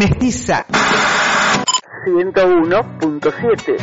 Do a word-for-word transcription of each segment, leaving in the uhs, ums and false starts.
Mestiza ciento uno punto siete.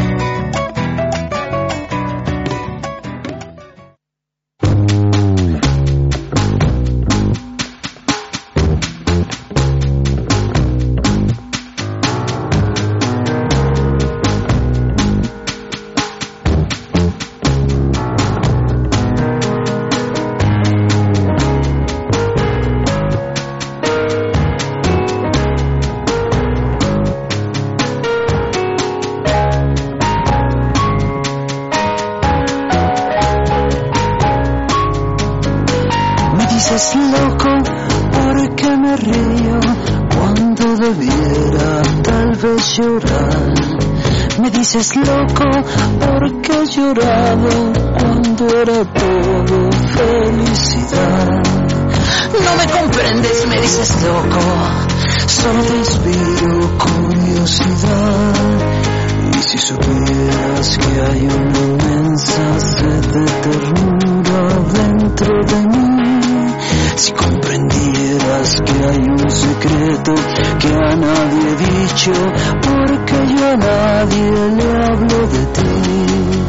Dices loco porque he llorado cuando era todo felicidad. No me comprendes, me dices loco, solo te inspiro curiosidad. Y si supieras que hay una inmensa sed de ternura dentro de mí, si comprendieras que hay un secreto que a nadie he dicho, porque yo a nadie le hablo de ti.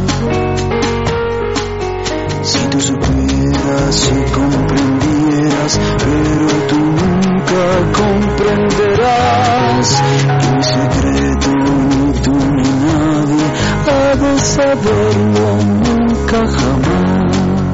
Si tú supieras, si comprendieras, pero tú nunca comprenderás que mi secreto ni tú ni nadie ha de saberlo nunca jamás.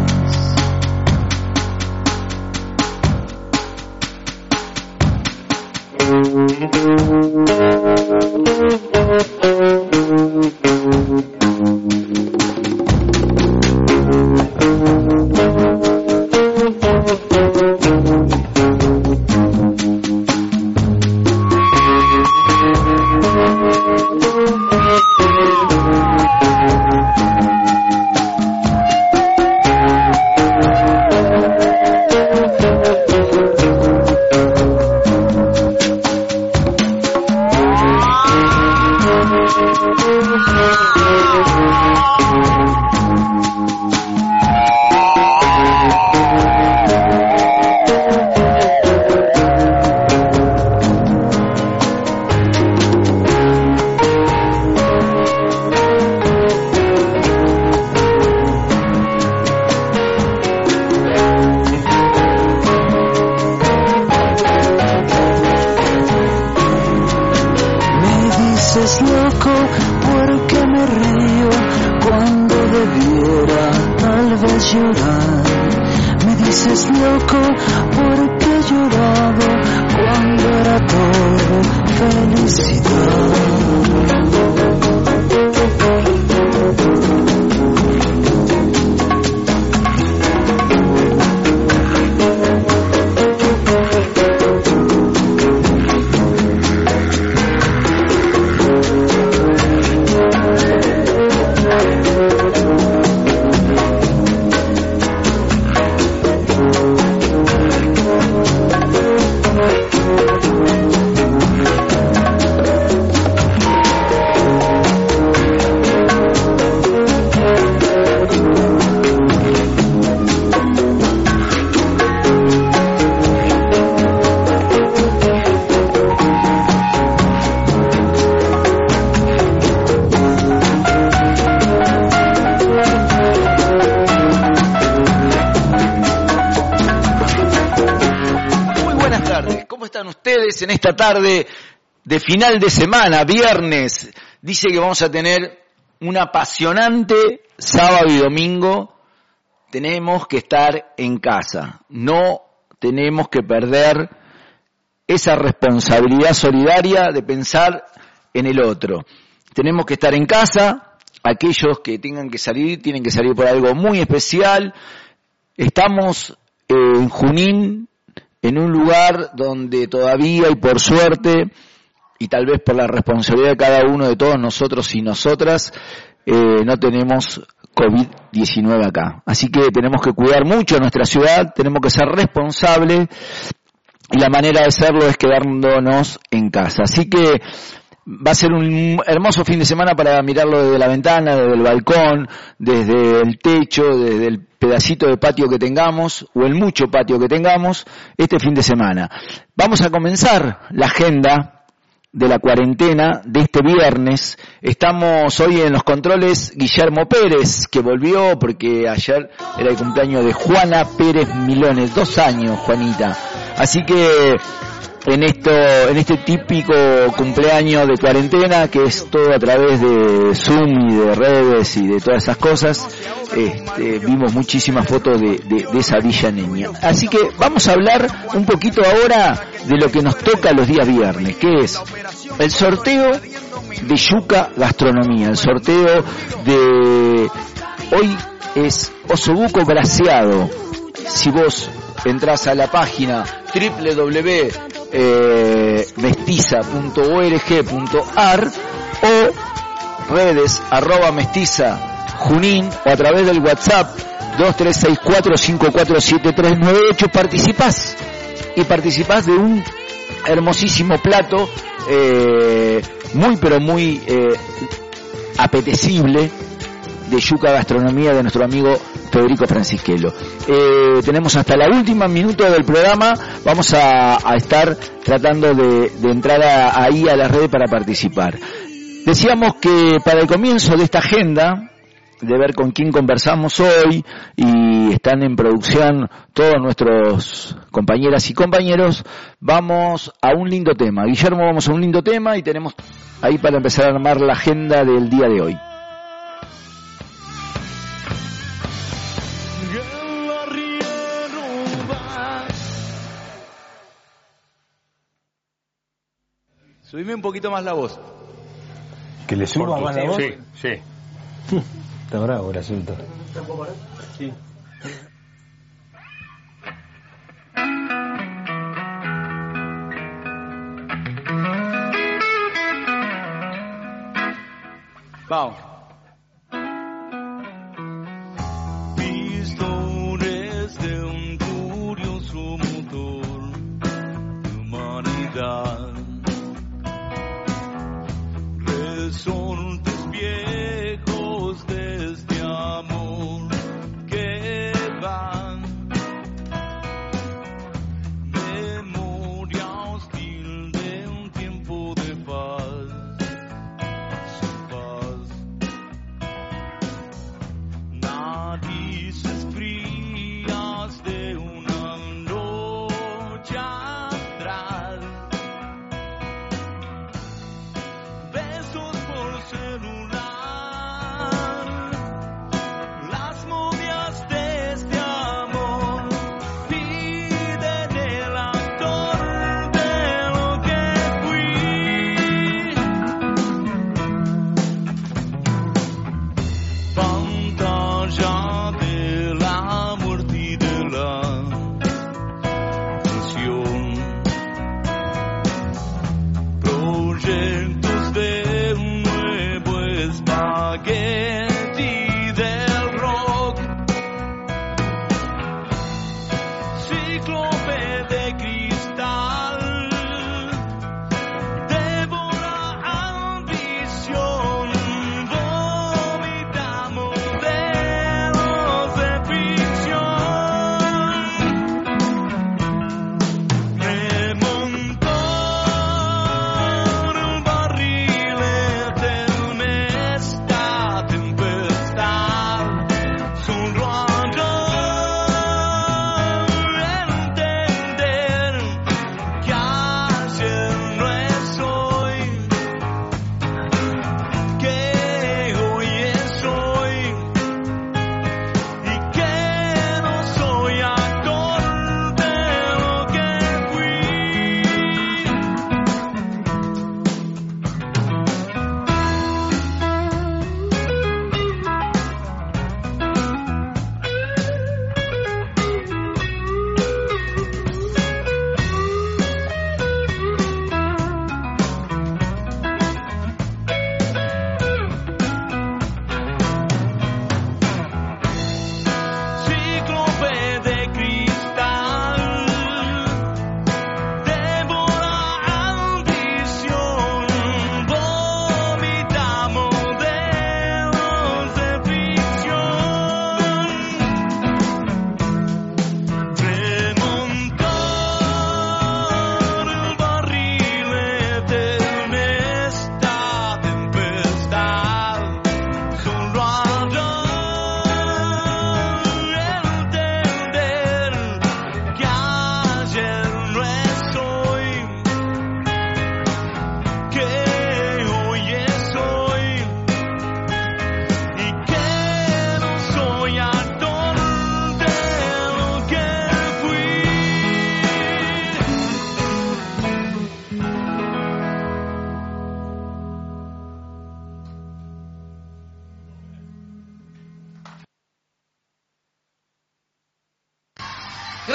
En esta tarde de final de semana, viernes, dice que vamos a tener un apasionante sábado y domingo. Tenemos que estar en casa, no tenemos que perder esa responsabilidad solidaria de pensar en el otro. Tenemos que estar en casa, aquellos que tengan que salir, tienen que salir por algo muy especial. Estamos eh, en Junín, en un lugar donde todavía y por suerte, y tal vez por la responsabilidad de cada uno de todos nosotros y nosotras, eh, no tenemos covid diecinueve acá. Así que tenemos que cuidar mucho nuestra ciudad, tenemos que ser responsables, y la manera de serlo es quedándonos en casa. Así que va a ser un hermoso fin de semana para mirarlo desde la ventana, desde el balcón, desde el techo, desde el pedacito de patio que tengamos o el mucho patio que tengamos este fin de semana. Vamos a comenzar la agenda de la cuarentena de este viernes. Estamos hoy en los controles Guillermo Pérez, que volvió porque ayer era el cumpleaños de Juana Pérez Milones, dos años, Juanita. Así que en esto, en este típico cumpleaños de cuarentena, que es todo a través de Zoom y de redes y de todas esas cosas, este, vimos muchísimas fotos de, de, de esa villa niña. Así que vamos a hablar un poquito ahora de lo que nos toca los días viernes, que es el sorteo de Yuca Gastronomía. El sorteo de hoy es osobuco braseado. Si vos entras a la página doble u doble u doble u punto mestiza punto org punto ar o redes arroba mestiza junín o a través del WhatsApp dos tres seis cuatro cinco cuatro siete tres nueve ocho, participás y participás de un hermosísimo plato eh, muy pero muy eh, apetecible de Yuca Gastronomía de nuestro amigo Federico Francisquelo. Eh, tenemos hasta la última minuto del programa, vamos a, a estar tratando de, de entrar a, ahí a la red para participar. Decíamos que para el comienzo de esta agenda, de ver con quién conversamos hoy, y están en producción todos nuestros compañeras y compañeros, vamos a un lindo tema. Guillermo, vamos a un lindo tema y tenemos ahí para empezar a armar la agenda del día de hoy. Subime un poquito más la voz. ¿Que le suba más la voz? Sí, sí. Está bravo el asunto. Sí. Vamos. Pistones de un curioso motor de humanidad. Resortes viejos de este amor que van, memoria hostil de un tiempo de paz, sin paz, narices frías de una noche atrás. Besos por celular, las momias de este amor piden el actor de lo que fui. Pantalla de la muerte y de la tensión, proyectos de un nuevo espagueti del rock, cíclope de cristal, devora ambición, vomita modelos de ficción, remontó el barrilete, un estate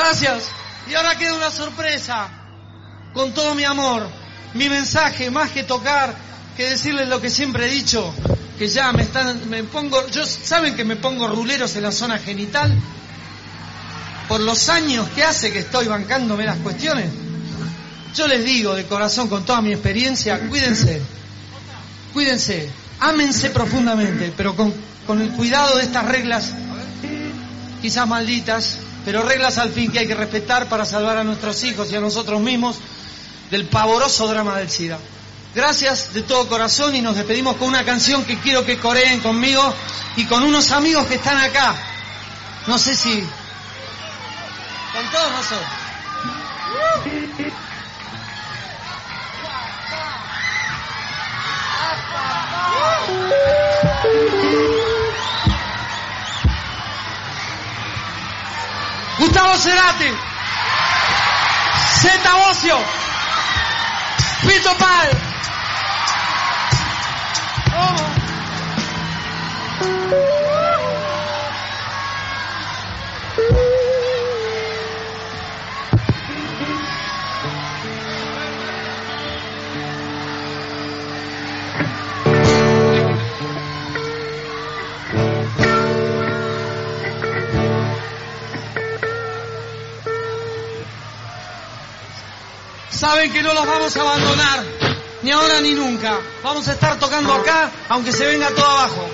Gracias. Y ahora queda una sorpresa. Con todo mi amor, mi mensaje, más que tocar, que decirles lo que siempre he dicho, que ya me están, me pongo, yo saben que me pongo ruleros en la zona genital por los años que hace que estoy bancándome las cuestiones. Yo les digo de corazón, con toda mi experiencia, cuídense, cuídense, ámense profundamente, pero con, con el cuidado de estas reglas, quizás malditas, pero reglas al fin que hay que respetar para salvar a nuestros hijos y a nosotros mismos del pavoroso drama del SIDA. Gracias de todo corazón y nos despedimos con una canción que quiero que coreen conmigo y con unos amigos que están acá. No sé si... Con todos nosotros. Gustavo Cerati, Zeta Bosio, Fito Páez. Oh. Saben que no los vamos a abandonar, ni ahora ni nunca. Vamos a estar tocando acá, aunque se venga todo abajo.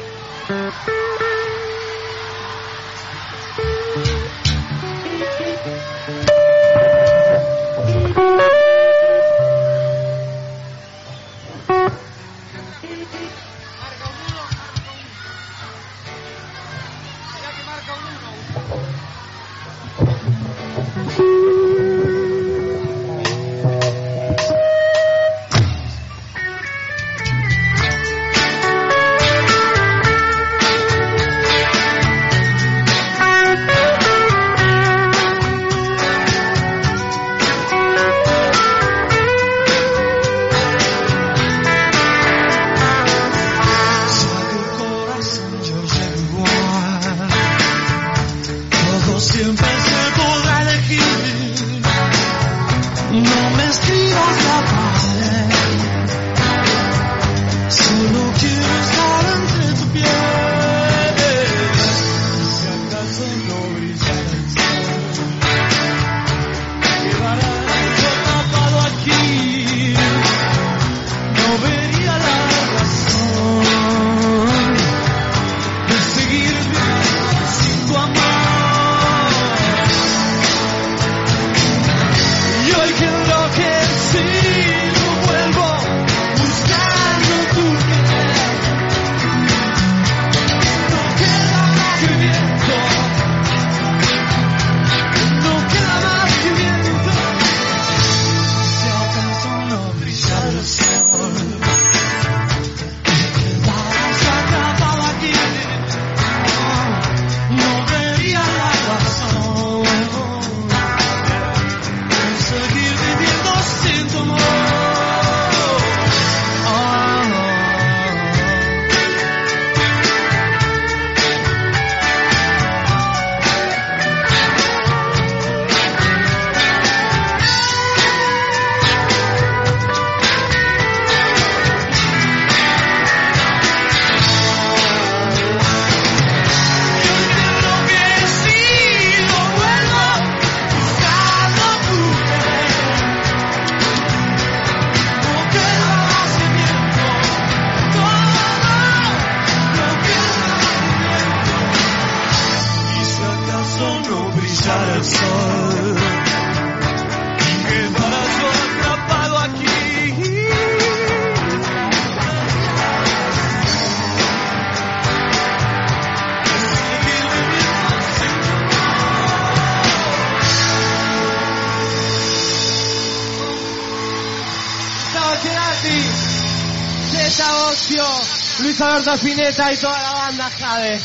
Luis Alberto Spinetta y toda la banda Jade.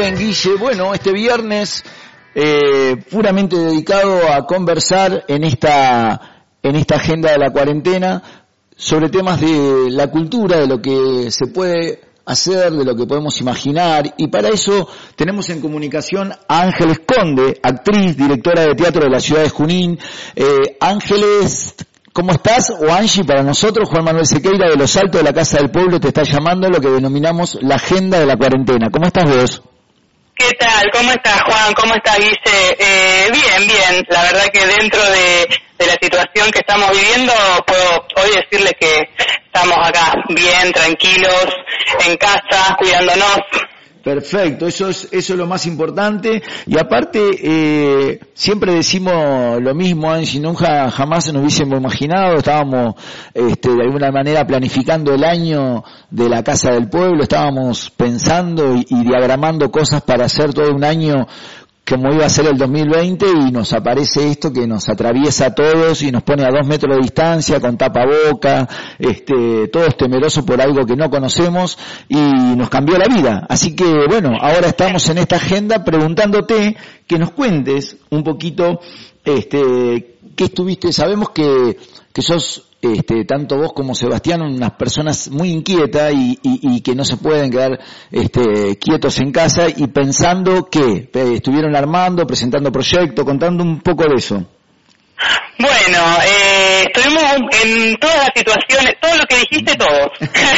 bien, Guille. Bueno, este viernes eh, puramente dedicado a conversar en esta, en esta agenda de la cuarentena sobre temas de la cultura, de lo que se puede hacer, de lo que podemos imaginar, y para eso tenemos en comunicación a Ángeles Conde, actriz, directora de teatro de la ciudad de Junín. Eh, Ángeles, ¿cómo estás? O Angie para nosotros, Juan Manuel Sequeira de Los Altos de la Casa del Pueblo te está llamando, lo que denominamos la agenda de la cuarentena. ¿Cómo estás vos? ¿Qué tal? ¿Cómo estás, Juan? ¿Cómo estás, Guille? Eh, bien, bien. La verdad que dentro de, de la situación que estamos viviendo, puedo hoy decirles que estamos acá bien, tranquilos, en casa, cuidándonos. Perfecto, eso es eso es lo más importante. Y aparte, eh, siempre decimos lo mismo, Angie, nunca jamás nos hubiésemos imaginado, estábamos este, de alguna manera planificando el año de la Casa del Pueblo, estábamos pensando y, y diagramando cosas para hacer todo un año como iba a ser el dos mil veinte, y nos aparece esto que nos atraviesa a todos y nos pone a dos metros de distancia, con tapaboca, este, todos temerosos por algo que no conocemos, y nos cambió la vida. Así que bueno, ahora estamos en esta agenda preguntándote que nos cuentes un poquito, este, qué estuviste, sabemos que, que sos, este, tanto vos como Sebastián, unas personas muy inquietas y, y, y que no se pueden quedar este, quietos en casa, y pensando que eh, estuvieron armando, presentando proyectos, contando un poco de eso. Bueno, eh, estuvimos en todas las situaciones, todo lo que dijiste, todos.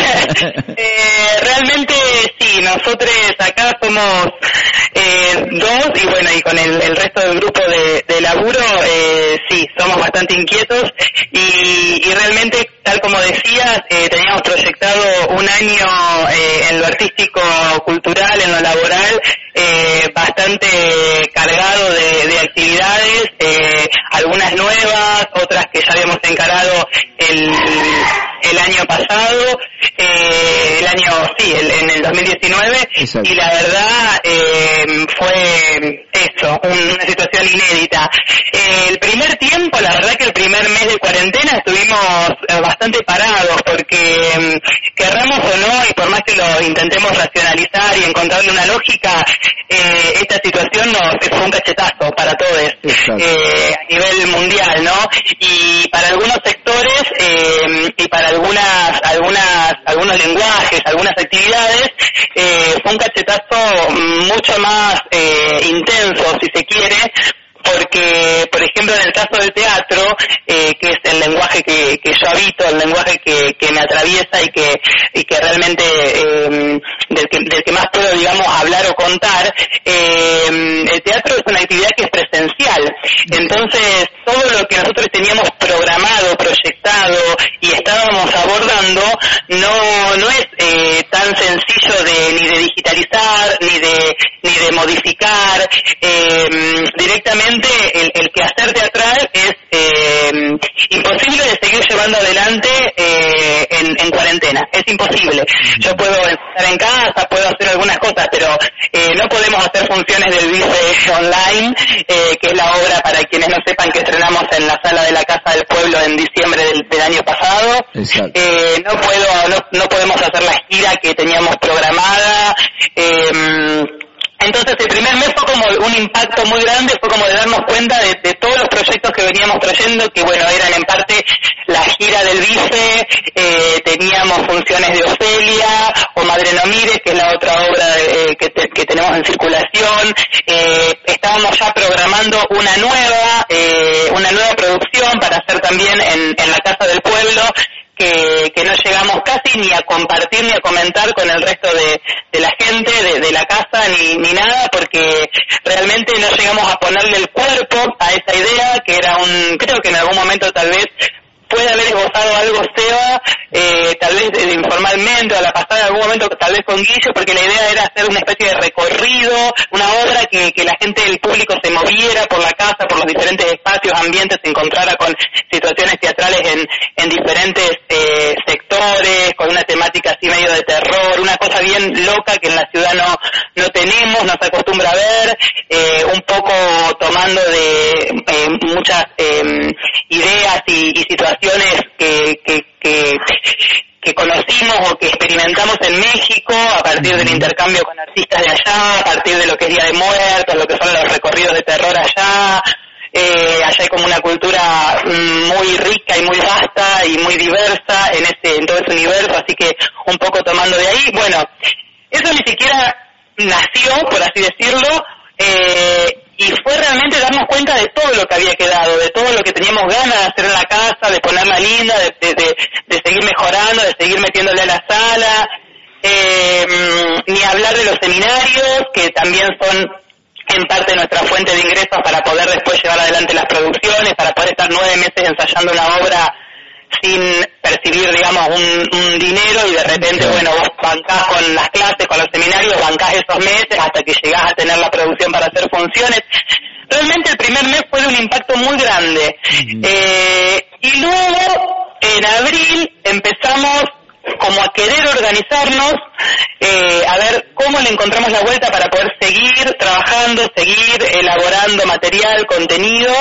eh, realmente sí, nosotros acá somos eh, dos, y bueno, y con el, el resto del grupo de, de laburo, eh, sí, somos bastante inquietos, y, y realmente, tal como decías, eh, teníamos proyectado un año eh, en lo artístico, cultural, en lo laboral, eh, bastante cargado de, de actividades, eh, algunas nuevas, otras que ya habíamos encarado el, el año pasado, eh, el año, sí, el, en el dos mil diecinueve. Exacto. Y la verdad eh, fue eso, una situación inédita. Eh, el primer tiempo, la verdad que el primer mes de cuarentena estuvimos eh, bastante parados, porque querramos o no, y por más que lo intentemos racionalizar y encontrarle una lógica, eh, esta situación nos fue un cachetazo para todos, eh, a nivel mundial, ¿no? Y para algunos sectores eh, y para algunas, algunas, algunos lenguajes, algunas actividades, eh, fue un cachetazo mucho más eh, intenso, si se quiere, porque, por ejemplo, en el caso del teatro, eh, que es el lenguaje que, que yo habito, el lenguaje que, que me atraviesa y que, y que realmente eh, del, que, del que más puedo, digamos, hablar o contar, eh, el teatro es una actividad que es presencial. Entonces, todo lo que nosotros teníamos programado, proyectado y estábamos abordando, no, no es eh, tan sencillo de ni de digitalizar, ni de, ni de modificar, eh, directamente. El, el quehacer teatral es eh, imposible de seguir llevando adelante eh, en, en cuarentena, es imposible. Yo puedo estar en casa, puedo hacer algunas cosas, pero eh, no podemos hacer funciones del Vice online, eh, que es la obra, para quienes no sepan, que estrenamos en la Sala de la Casa del Pueblo en diciembre del, del año pasado. Eh, no puedo, no, no podemos hacer la gira que teníamos programada. Eh, Entonces el primer mes fue como un impacto muy grande, fue como de darnos cuenta de, de todos los proyectos que veníamos trayendo, que bueno, eran en parte la gira del Vice, eh, teníamos funciones de Ofelia, o Madre no mires, que es la otra obra eh, que, te, que tenemos en circulación, eh, estábamos ya programando una nueva, eh, una nueva producción para hacer también en, en la Casa del Pueblo, Que, que no llegamos casi ni a compartir ni a comentar con el resto de, de la gente, de, de la casa, ni, ni nada, porque realmente no llegamos a ponerle el cuerpo a esa idea, que era un, creo que en algún momento tal vez puede haber esbozado algo Seba, eh, tal vez eh, informalmente, o a la pasada en algún momento tal vez con Guille, porque la idea era hacer una especie de recorrido, una obra que, que la gente, el público se moviera por la casa, por los diferentes espacios, ambientes, se encontrara con situaciones teatrales en, en diferentes eh, sectores, con una temática así medio de terror, una cosa bien loca que en la ciudad no, no tenemos, no se acostumbra a ver, eh, un poco tomando de eh, muchas eh, ideas y, y situaciones que, que, que, que conocimos o que experimentamos en México a partir del intercambio con artistas de allá, a partir de lo que es Día de Muertos, lo que son los recorridos de terror allá. Eh, allá hay como una cultura muy rica y muy vasta y muy diversa en ese en todo ese universo, así que un poco tomando de ahí. Bueno, eso ni siquiera nació, por así decirlo, eh, y fue realmente darnos cuenta de todo lo que había quedado, de todo lo que teníamos ganas de hacer en la casa, de ponerla linda, de, de, de, de seguir mejorando, de seguir metiéndole a la sala, eh, ni hablar de los seminarios, que también son en parte nuestra fuente de ingresos para poder después llevar adelante las producciones, para poder estar nueve meses ensayando una obra sin percibir, digamos, un, un dinero y de repente, bueno, vos bancás con las clases, con los seminarios, bancás esos meses hasta que llegás a tener la producción para hacer funciones. Realmente el primer mes fue de un impacto muy grande. Uh-huh. Eh, y luego, en abril, empezamos como a querer organizarnos, eh, a ver cómo le encontramos la vuelta para poder seguir trabajando, seguir elaborando material, contenido,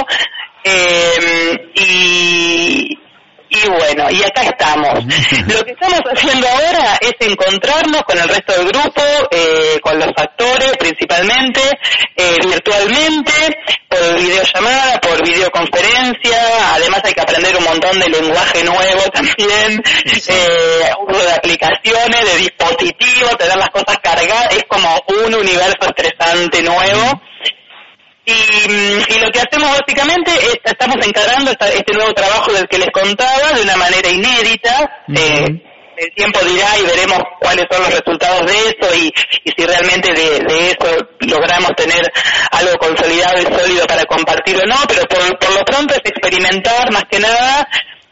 eh, y... Y bueno, y acá estamos. Lo que estamos haciendo ahora es encontrarnos con el resto del grupo, eh, con los actores principalmente, eh, virtualmente, por videollamada, por videoconferencia. Además hay que aprender un montón de lenguaje nuevo también, eh, uso de aplicaciones, de dispositivos, tener las cosas cargadas. Es como un universo estresante nuevo. Y, y lo que hacemos básicamente es, estamos encarando esta, este nuevo trabajo del que les contaba de una manera inédita. Uh-huh. eh, el tiempo dirá y veremos cuáles son los resultados de eso y, y si realmente de, de eso logramos tener algo consolidado y sólido para compartir o no, pero por, por lo pronto es experimentar más que nada.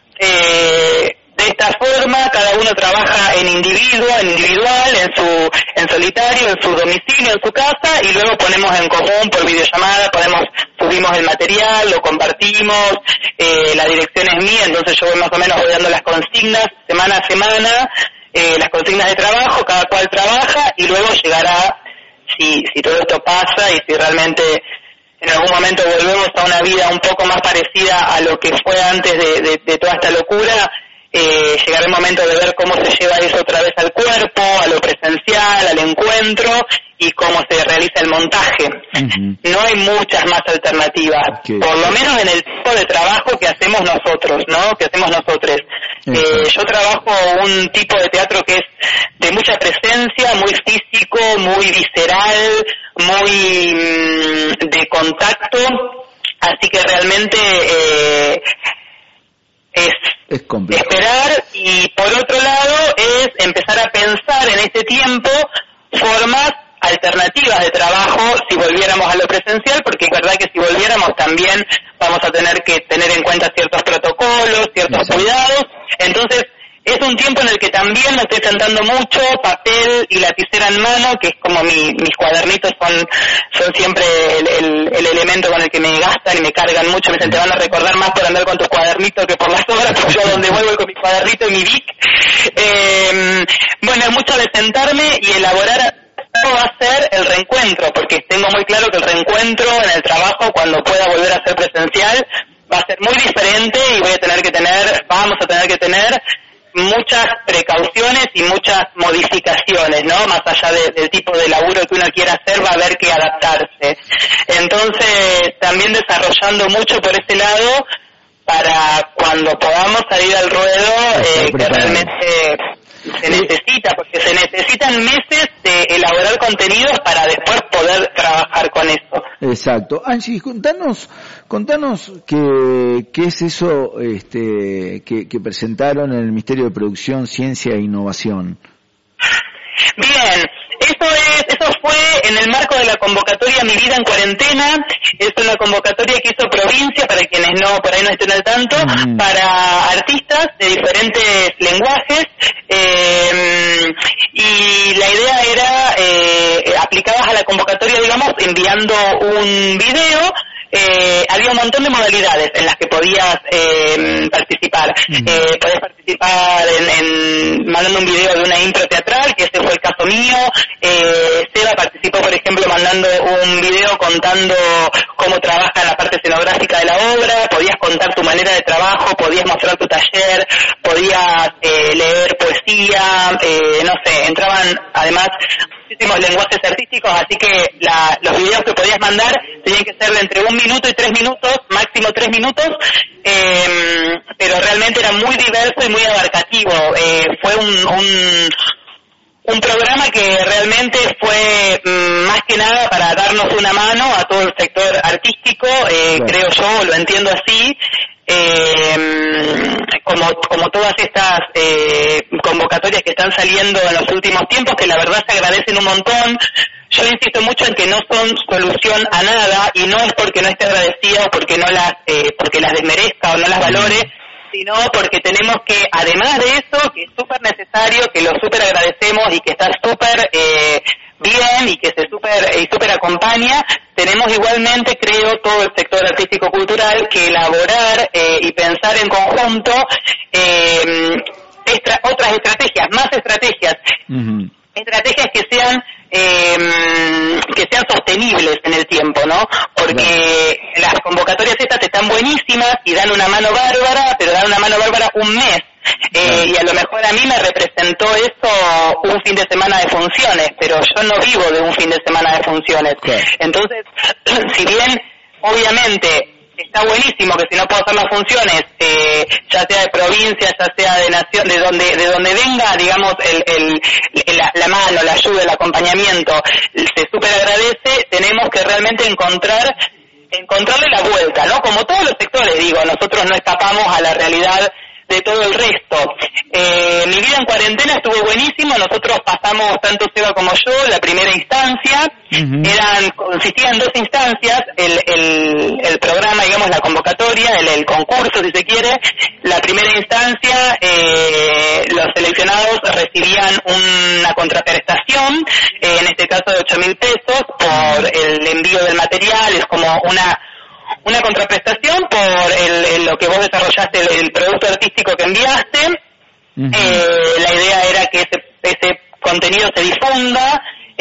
Eh, De esta forma, cada uno trabaja en individuo, en individual, en su, en solitario, en su domicilio, en su casa, y luego ponemos en común por videollamada, ponemos, subimos el material, lo compartimos, eh, la dirección es mía, entonces yo voy más o menos voy dando las consignas semana a semana, eh, las consignas de trabajo, cada cual trabaja, y luego llegará, si, si todo esto pasa y si realmente en algún momento volvemos a una vida un poco más parecida a lo que fue antes de, de, de toda esta locura, Eh, llegará el momento de ver cómo se lleva eso otra vez al cuerpo, a lo presencial, al encuentro y cómo se realiza el montaje. Uh-huh. No hay muchas más alternativas, okay. Por lo menos en el tipo de trabajo que hacemos nosotros, ¿no? Que hacemos nosotros. Uh-huh. Eh, yo trabajo un tipo de teatro que es de mucha presencia, muy físico, muy visceral, muy mmm, de contacto, así que realmente eh, es Es complejo. Esperar, y por otro lado es empezar a pensar en este tiempo formas alternativas de trabajo si volviéramos a lo presencial, porque es verdad que si volviéramos también vamos a tener que tener en cuenta ciertos protocolos, ciertos Exacto. cuidados. Entonces es un tiempo en el que también me estoy sentando mucho, papel y lapicera en mano, que es como mi, mis cuadernitos son son siempre el, el, el elemento con el que me gastan y me cargan mucho. Me dicen, te van a recordar más por andar con tus cuadernitos que por las obras, porque yo a donde vuelvo con mi cuadernito y mi Vic. Eh, bueno, es mucho de sentarme y elaborar cómo va a ser el reencuentro, porque tengo muy claro que el reencuentro en el trabajo, cuando pueda volver a ser presencial, va a ser muy diferente y voy a tener que tener, vamos a tener que tener muchas precauciones y muchas modificaciones, ¿no? Más allá de, del tipo de laburo que uno quiera hacer, va a haber que adaptarse. Entonces, también desarrollando mucho por ese lado para cuando podamos salir al ruedo, eh, que realmente se necesita, porque se necesitan meses de elaborar contenidos para después poder trabajar con eso. Exacto. Angie, contanos, contanos qué, qué es eso este, que, que presentaron en el Ministerio de Producción, Ciencia e Innovación. Bien, eso es, eso fue en el marco de la convocatoria Mi Vida en Cuarentena. Es una convocatoria que hizo Provincia, para quienes no, por ahí no estén al tanto, mm. para artistas de diferentes lenguajes, eh, y la idea era, eh, aplicadas a la convocatoria, digamos, enviando un video. Eh, había un montón de modalidades en las que podías eh, participar. Uh-huh. Eh, podías participar en, en mandando un video de una impro teatral, que ese fue el caso mío. Eh, Seba participó, por ejemplo, mandando un video contando cómo trabaja en la parte escenográfica de la obra. Podías contar tu manera de trabajo, podías mostrar tu taller, podías eh, leer poesía poesía, eh, no sé, entraban además muchísimos lenguajes artísticos, así que la, los videos que podías mandar tenían que ser de entre un minuto y tres minutos, máximo tres minutos, eh, pero realmente era muy diverso y muy abarcativo. Eh, fue un, un un programa que realmente fue mmm, más que nada para darnos una mano a todo el sector artístico, eh, claro. Creo yo, lo entiendo así. Eh, como como todas estas eh, convocatorias que están saliendo en los últimos tiempos, que la verdad se agradecen un montón. Yo insisto mucho en que no son solución a nada, y no es porque no esté agradecida o porque no las eh, porque las desmerezca o no las valore, sino porque tenemos que, además de eso, que es súper necesario, que lo súper agradecemos y que está súper eh, bien y que se súper y súper acompaña, tenemos igualmente, creo, todo el sector artístico-cultural que elaborar eh, y pensar en conjunto eh, extra, otras estrategias, más estrategias, uh-huh. estrategias que sean eh, que sean sostenibles en el tiempo, ¿no? Porque no. Las convocatorias estas están buenísimas y dan una mano bárbara, pero dan una mano bárbara un mes. Eh, no. Y a lo mejor a mí me representó eso un fin de semana de funciones, pero yo no vivo de un fin de semana de funciones. Okay. Entonces, si bien, obviamente, está buenísimo que si no puedo hacer las funciones, eh, ya sea de provincia, ya sea de nación, de donde de donde venga, digamos, el, el la, la mano, la ayuda, el acompañamiento, se súper agradece. Tenemos que realmente encontrar encontrarle la vuelta, ¿no? Como todos los sectores, digo, nosotros no escapamos a la realidad de todo el resto. Eh, mi vida en cuarentena estuvo buenísimo. Nosotros pasamos, tanto Seba como yo, la primera instancia. Uh-huh. Eran, consistía en dos instancias, el, el, el programa, digamos, la convocatoria, el, el concurso, si se quiere. La primera instancia, eh, los seleccionados recibían una contraprestación, eh, en este caso de ocho mil pesos, por el envío del material. Es como una una contraprestación por el, el, lo que vos desarrollaste, el, el producto artístico que enviaste. Uh-huh. Eh, la idea era que ese, ese contenido se difunda,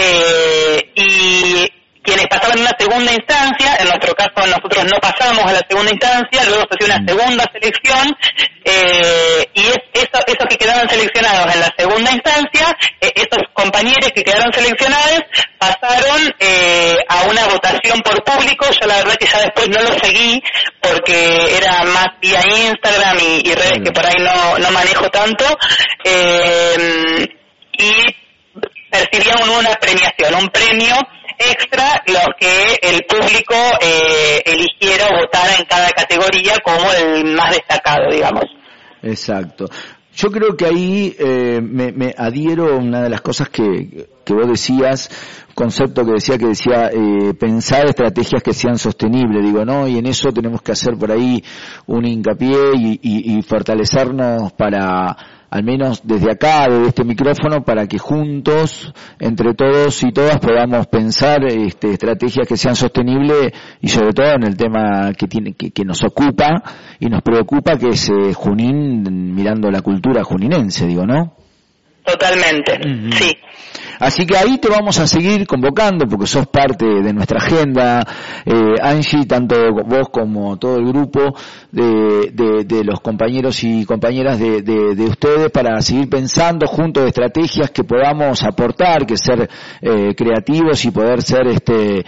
eh, y quienes pasaban una segunda instancia, en nuestro caso nosotros no pasamos a la segunda instancia, luego se hacía una segunda selección, eh, y es, eso, esos que quedaron seleccionados en la segunda instancia, eh, esos compañeros que quedaron seleccionados pasaron eh, a una votación por público. Yo la verdad que ya después no lo seguí porque era más vía Instagram y, y redes que por ahí no, no manejo tanto, eh, y percibían una premiación, un premio extra, los que el público eh, eligiera o votara en cada categoría como el más destacado, digamos. Exacto. Yo creo que ahí eh, me, me adhiero a una de las cosas que, que vos decías, concepto que decía que decía eh, pensar estrategias que sean sostenibles, digo, ¿no? Y en eso tenemos que hacer por ahí un hincapié y, y, y fortalecernos para, al menos desde acá, desde este micrófono, para que juntos, entre todos y todas, podamos pensar este, estrategias que sean sostenibles y sobre todo en el tema que tiene que, que nos ocupa y nos preocupa, que es eh, Junín, mirando la cultura juninense, digo, ¿no? Totalmente, uh-huh. Sí. Así que ahí te vamos a seguir convocando porque sos parte de nuestra agenda, eh, Angie, tanto vos como todo el grupo de, de, de los compañeros y compañeras de, de, de ustedes, para seguir pensando juntos de estrategias que podamos aportar, que ser eh, creativos y poder ser este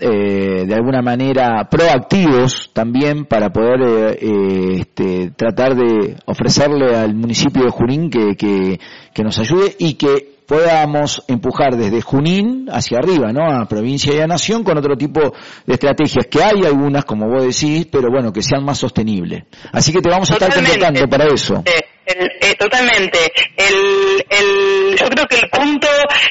eh, de alguna manera proactivos también para poder eh, eh, este, tratar de ofrecerle al municipio de Junín que, que, que nos ayude y que podamos empujar desde Junín hacia arriba, ¿no? A provincia y a nación con otro tipo de estrategias, que hay algunas, como vos decís, pero bueno, que sean más sostenibles. Así que te vamos a totalmente estar convocando para eso. Eh, el, eh, totalmente. El, el, yo creo que el punto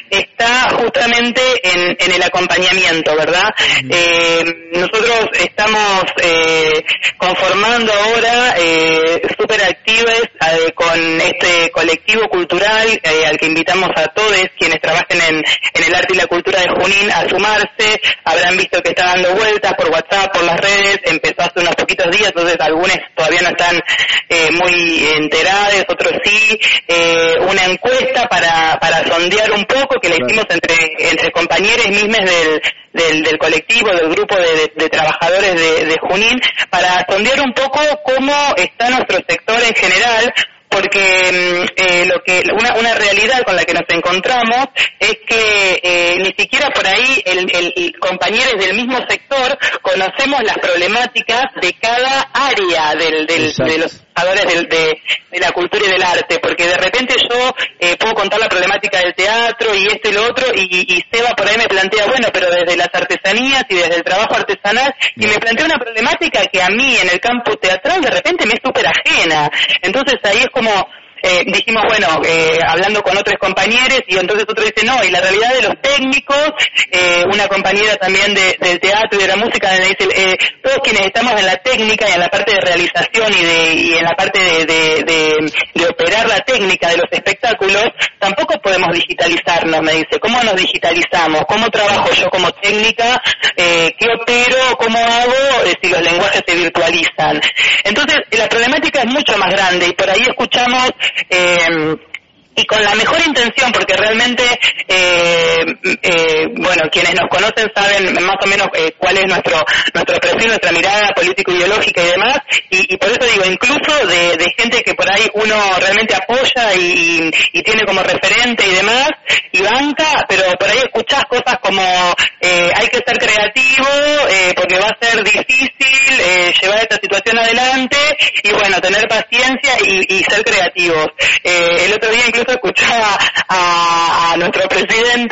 está justamente en, en el acompañamiento, ¿verdad? Mm. Eh, nosotros estamos eh, conformando ahora eh, súper activos eh, con este colectivo cultural eh, al que invitamos a todos quienes trabajen en, en el arte y la cultura de Junín a sumarse. Habrán visto que está dando vueltas por WhatsApp, por las redes, empezó hace unos poquitos días, entonces algunos todavía no están eh, muy enterados, otros sí, eh, una encuesta para, para sondear un poco, que la hicimos entre, entre compañeros mismos del, del, del colectivo, del grupo de, de, de trabajadores de, de Junín, para sondear un poco cómo está nuestro sector en general, porque eh, lo que una, una realidad con la que nos encontramos es que eh, ni siquiera por ahí el, el, el compañeros del mismo sector conocemos las problemáticas de cada área del, del, de los trabajadores del, de, de la cultura y del arte, porque de repente yo eh, puedo contar la problemática del teatro y esto y lo otro, y, y Seba por ahí me plantea, bueno, pero desde las artesanías y desde el trabajo artesanal, y me plantea una problemática que a mí en el campo teatral de repente me es súper ajena. Entonces ahí es como... Eh, dijimos, bueno, eh, hablando con otros compañeros, y entonces otro dice, no, y la realidad de los técnicos, eh, una compañera también de, del teatro y de la música me dice, eh, todos quienes estamos en la técnica y en la parte de realización y de y en la parte de, de, de, de operar la técnica de los espectáculos, tampoco podemos digitalizarnos, me dice. ¿Cómo nos digitalizamos? ¿Cómo trabajo yo como técnica? Eh, ¿Qué opero? ¿Cómo hago eh, si los lenguajes se virtualizan? Entonces, la problemática es mucho más grande, y por ahí escuchamos Eh, y con la mejor intención, porque realmente, eh, eh, bueno, quienes nos conocen saben más o menos eh, cuál es nuestro nuestro perfil, nuestra mirada político-ideológica y demás, y, y por eso digo, incluso de, de gente que por ahí uno realmente apoya y, y tiene como referente y demás, y banca, pero por ahí escuchás cosas como eh, hay que ser creativo, eh, porque va a ser difícil eh, llevar esta situación adelante, y bueno, tener paciencia y, y ser creativos. Eh, el otro día incluso escuchaba a, a nuestro presidente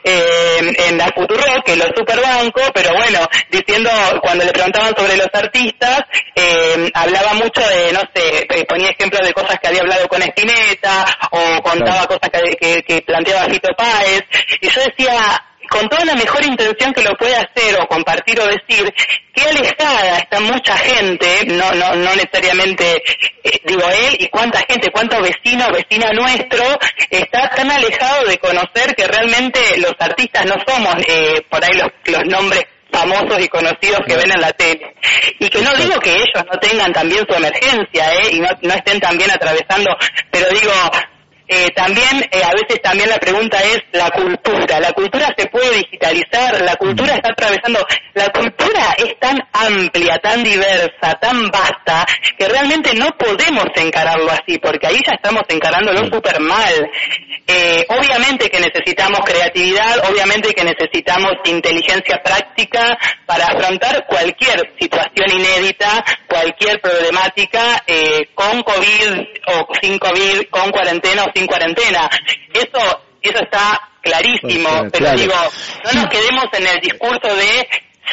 eh, en la Futurock, que lo superbanco, pero bueno, diciendo, cuando le preguntaban sobre los artistas, eh, hablaba mucho de, no sé, ponía ejemplos de cosas que había hablado con Spinetta, o contaba cosas que, que, que planteaba Fito Páez, y yo decía, con toda la mejor intención que lo puede hacer o compartir o decir, qué alejada está mucha gente, no no no necesariamente eh, digo él, y cuánta gente, cuántos vecinos, vecina nuestro, está tan alejado de conocer que realmente los artistas no somos eh, por ahí los, los nombres famosos y conocidos que ven en la tele. Y que no digo que ellos no tengan también su emergencia, eh, y no, no estén también atravesando, pero digo... Eh, también, eh, a veces también la pregunta es la cultura. La cultura se puede digitalizar, la cultura está atravesando, la cultura es tan amplia, tan diversa, tan vasta, que realmente no podemos encararlo así, porque ahí ya estamos encarándolo súper mal. Eh, obviamente que necesitamos creatividad, obviamente que necesitamos inteligencia práctica para afrontar cualquier situación inédita, cualquier problemática, eh, con COVID o sin COVID, con cuarentena o sin cuarentena. Eso eso está clarísimo, pues, pero claro. digo, no nos quedemos en el discurso de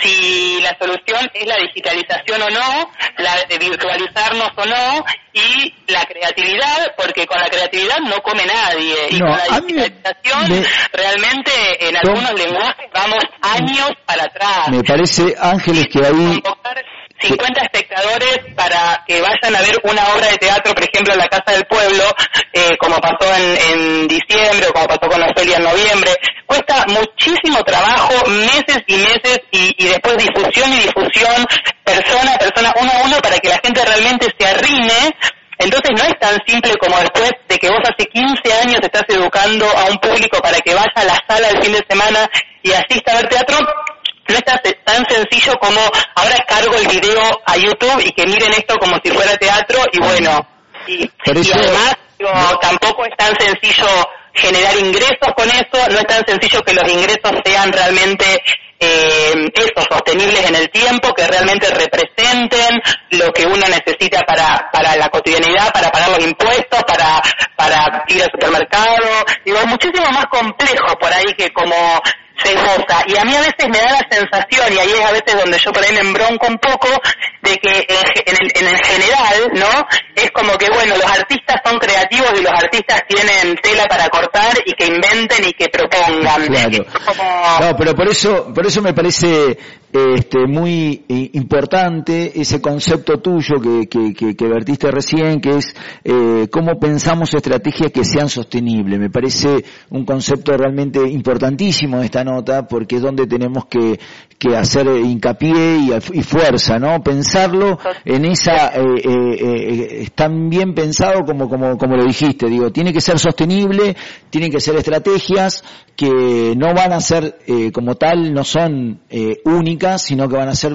si la solución es la digitalización o no, la de virtualizarnos o no, y la creatividad, porque con la creatividad no come nadie, y No, con la a mí digitalización me- realmente en algunos lenguajes vamos años para atrás. Me parece, Ángeles, que ahí... Convocar cincuenta espectadores para que vayan a ver una obra de teatro, por ejemplo, en la Casa del Pueblo, eh, como pasó en, en diciembre, o como pasó con Ofelia en noviembre, cuesta muchísimo trabajo, meses y meses, y, y después difusión y difusión, persona a persona, uno a uno, para que la gente realmente se arrime. Entonces no es tan simple como después de que vos hace quince años estás educando a un público para que vaya a la sala el fin de semana y asista a ver teatro. No es tan sencillo como ahora cargo el video a YouTube y que miren esto como si fuera teatro, y bueno, y, Por eso- y además digo, tampoco es tan sencillo generar ingresos con eso, no es tan sencillo que los ingresos sean realmente eh, eso, sostenibles en el tiempo, que realmente representen lo que uno necesita para para la cotidianidad, para pagar los impuestos, para para ir al supermercado. Digo, es muchísimo más complejo por ahí que como se goza, y a mí a veces me da la sensación, y ahí es a veces donde yo por ahí me embronco un poco, de que en, en, el, en el general, ¿no? Es como que, bueno, los artistas son creativos y los artistas tienen tela para cortar y que inventen y que propongan. Claro. Es como... No, pero por eso, por eso me parece este, muy eh, importante ese concepto tuyo que, que, que, que vertiste recién, que es eh, cómo pensamos estrategias que sean sostenibles. Me parece un concepto realmente importantísimo de esta nota, porque es donde tenemos que, que hacer hincapié y, y fuerza, ¿no? Pensarlo en esa, eh, eh, eh, es tan bien pensado como, como, como lo dijiste, digo, tiene que ser sostenible, tienen que ser estrategias que no van a ser eh, como tal, no son eh, únicas, sino que van a ser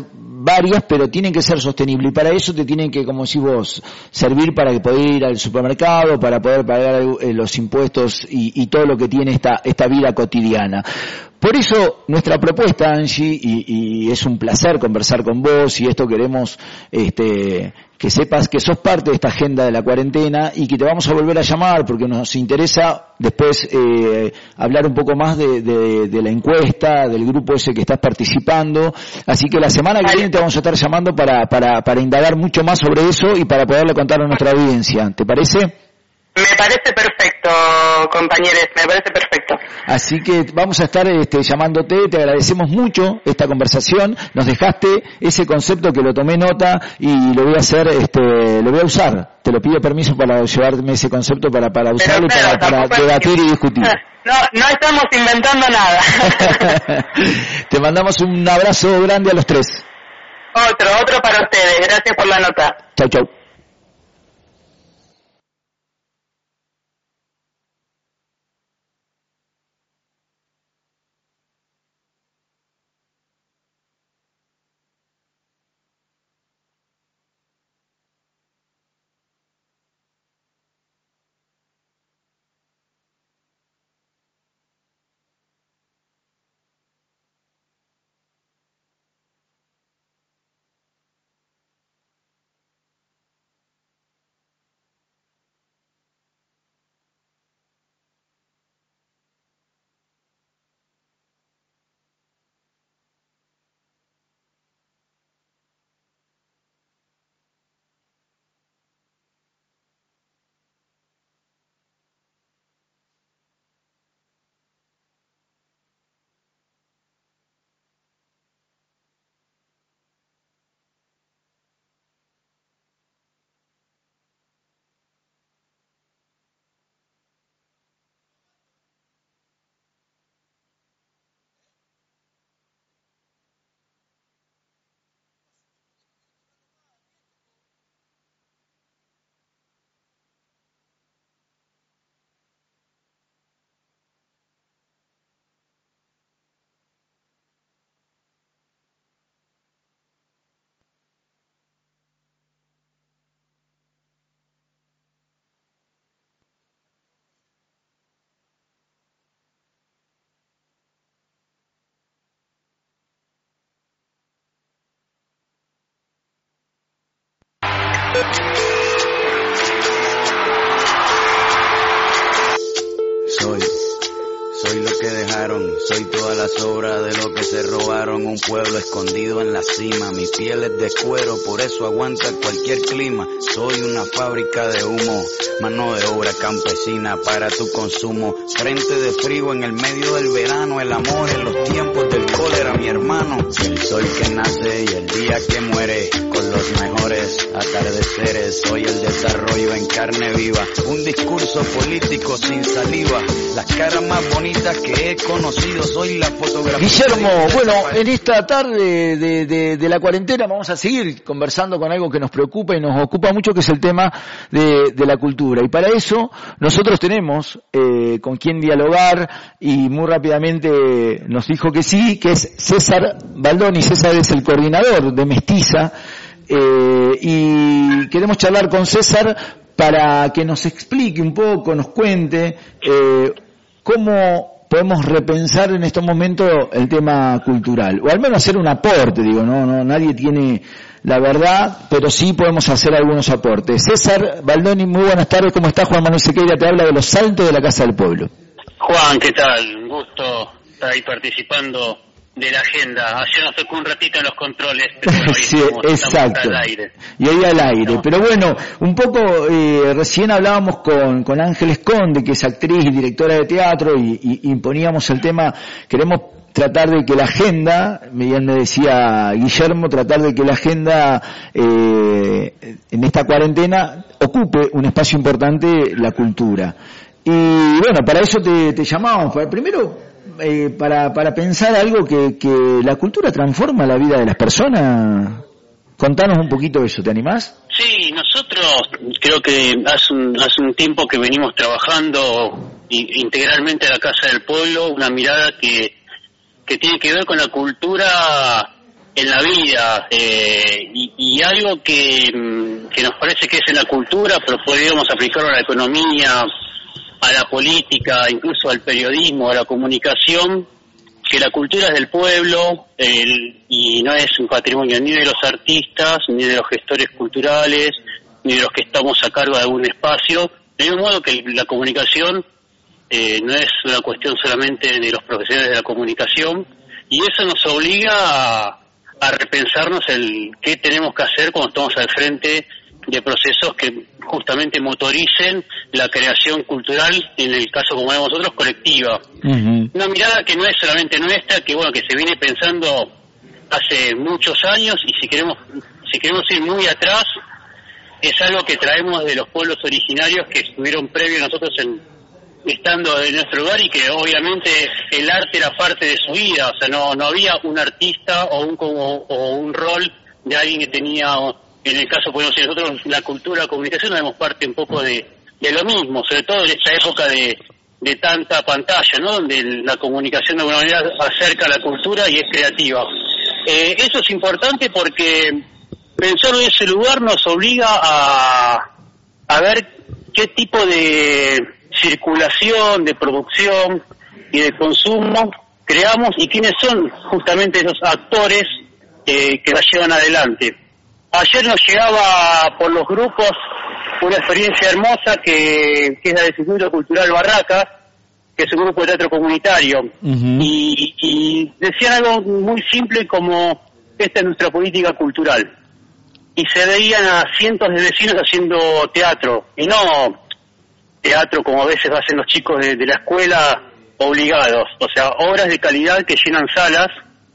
varias, pero tienen que ser sostenibles. Y para eso te tienen que, como decís vos, servir para poder ir al supermercado, para poder pagar eh, los impuestos y, y todo lo que tiene esta, esta vida cotidiana. Por eso nuestra propuesta, Angie, y, y es un placer conversar con vos, y esto queremos este, que sepas que sos parte de esta agenda de la cuarentena y que te vamos a volver a llamar porque nos interesa después eh, hablar un poco más de, de, de la encuesta, del grupo ese que estás participando. Así que la semana que viene te vamos a estar llamando para, para, para indagar mucho más sobre eso y para poderle contar a nuestra audiencia. ¿Te parece? Me parece perfecto, compañeros, me parece perfecto. Así que vamos a estar este, llamándote, te agradecemos mucho esta conversación, nos dejaste ese concepto que lo tomé nota y lo voy a hacer, este, lo voy a usar. Te lo pido permiso para llevarme ese concepto para, para usarlo Pero, y para, para debatir y discutir. No, no estamos inventando nada. Te mandamos un abrazo grande a los tres. Otro, otro para ustedes, gracias por la nota. Chau, chau. Soy, soy lo que dejaron, soy toda la sobra de lo que se robaron, un pueblo escondido en la cima, mi piel es de cuero, por eso aguanta cualquier clima, soy una fábrica de humo, mano de obra campesina para tu consumo, frente de frío en el medio del verano, el amor en los tiempos del cólera, mi hermano, el sol que nace y el día que muere, con los mejores atardeceres, soy el desarrollo en carne viva, un discurso político sin saliva, las caras más bonitas que he conocido, soy la fotografía. Guillermo, bueno, en esta tarde de, de, de la cuarentena vamos a seguir conversando con algo que nos preocupa y nos ocupa mucho, que es el tema de, de la cultura. Y para eso nosotros tenemos eh, con quién dialogar, y muy rápidamente nos dijo que sí, que es César Baldoni. César es el coordinador de Mestiza, eh, y queremos charlar con César para que nos explique un poco, nos cuente eh, cómo podemos repensar en estos momentos el tema cultural, o al menos hacer un aporte, digo, no, no, nadie tiene la verdad, pero sí podemos hacer algunos aportes. César Baldoni, muy buenas tardes, ¿cómo estás? Juan Manuel Sequeira te habla de Los Saltos de la Casa del Pueblo. Juan, ¿qué tal? Un gusto estar ahí participando de la agenda. Ayer nos tocó un ratito en los controles, pero hoy sí, estamos, exacto. estamos al aire. Y ahí al aire. No. Pero bueno, un poco, eh, recién hablábamos con, con Ángeles Conde, que es actriz y directora de teatro, y, y, y poníamos el tema, queremos tratar de que la agenda, bien me decía Guillermo, tratar de que la agenda eh, en esta cuarentena ocupe un espacio importante, la cultura. Y bueno, para eso te, te llamamos, para, primero eh, para, para pensar algo que, que la cultura transforma la vida de las personas. Contanos un poquito eso, ¿te animás? Sí, nosotros creo que hace un, hace un tiempo que venimos trabajando integralmente a la Casa del Pueblo, una mirada que que tiene que ver con la cultura en la vida, eh, y, y algo que, que nos parece que es en la cultura, pero podríamos aplicarlo a la economía, a la política, incluso al periodismo, a la comunicación, que la cultura es del pueblo, el, y no es un patrimonio ni de los artistas, ni de los gestores culturales, ni de los que estamos a cargo de algún espacio, de mismo modo que la comunicación eh, no es una cuestión solamente de los profesionales de la comunicación, y eso nos obliga a, a repensarnos el qué tenemos que hacer cuando estamos al frente de procesos que justamente motoricen la creación cultural, en el caso como vemos nosotros, colectiva. Uh-huh. Una mirada que no es solamente nuestra, que bueno, que se viene pensando hace muchos años, y si queremos si queremos ir muy atrás, es algo que traemos de los pueblos originarios que estuvieron previos a nosotros en, estando en nuestro lugar, y que obviamente el arte era parte de su vida, o sea, no no había un artista o un como, o un rol de alguien que tenía, en el caso podemos decir nosotros, la cultura, la comunicación, damos parte un poco de, de lo mismo, sobre todo en esta época de, de tanta pantalla, ¿no? Donde la comunicación de alguna manera acerca a la cultura y es creativa. Eh, eso es importante porque pensar en ese lugar nos obliga a, a ver qué tipo de circulación, de producción y de consumo creamos y quiénes son justamente esos actores eh, que la llevan adelante. Ayer nos llegaba por los grupos una experiencia hermosa que, que es la del Instituto Cultural Barracas, que es un grupo de teatro comunitario, uh-huh. y, y decían algo muy simple como: esta es nuestra política cultural. Y se veían a cientos de vecinos haciendo teatro, y no teatro como a veces hacen los chicos de, de la escuela obligados, o sea, obras de calidad que llenan salas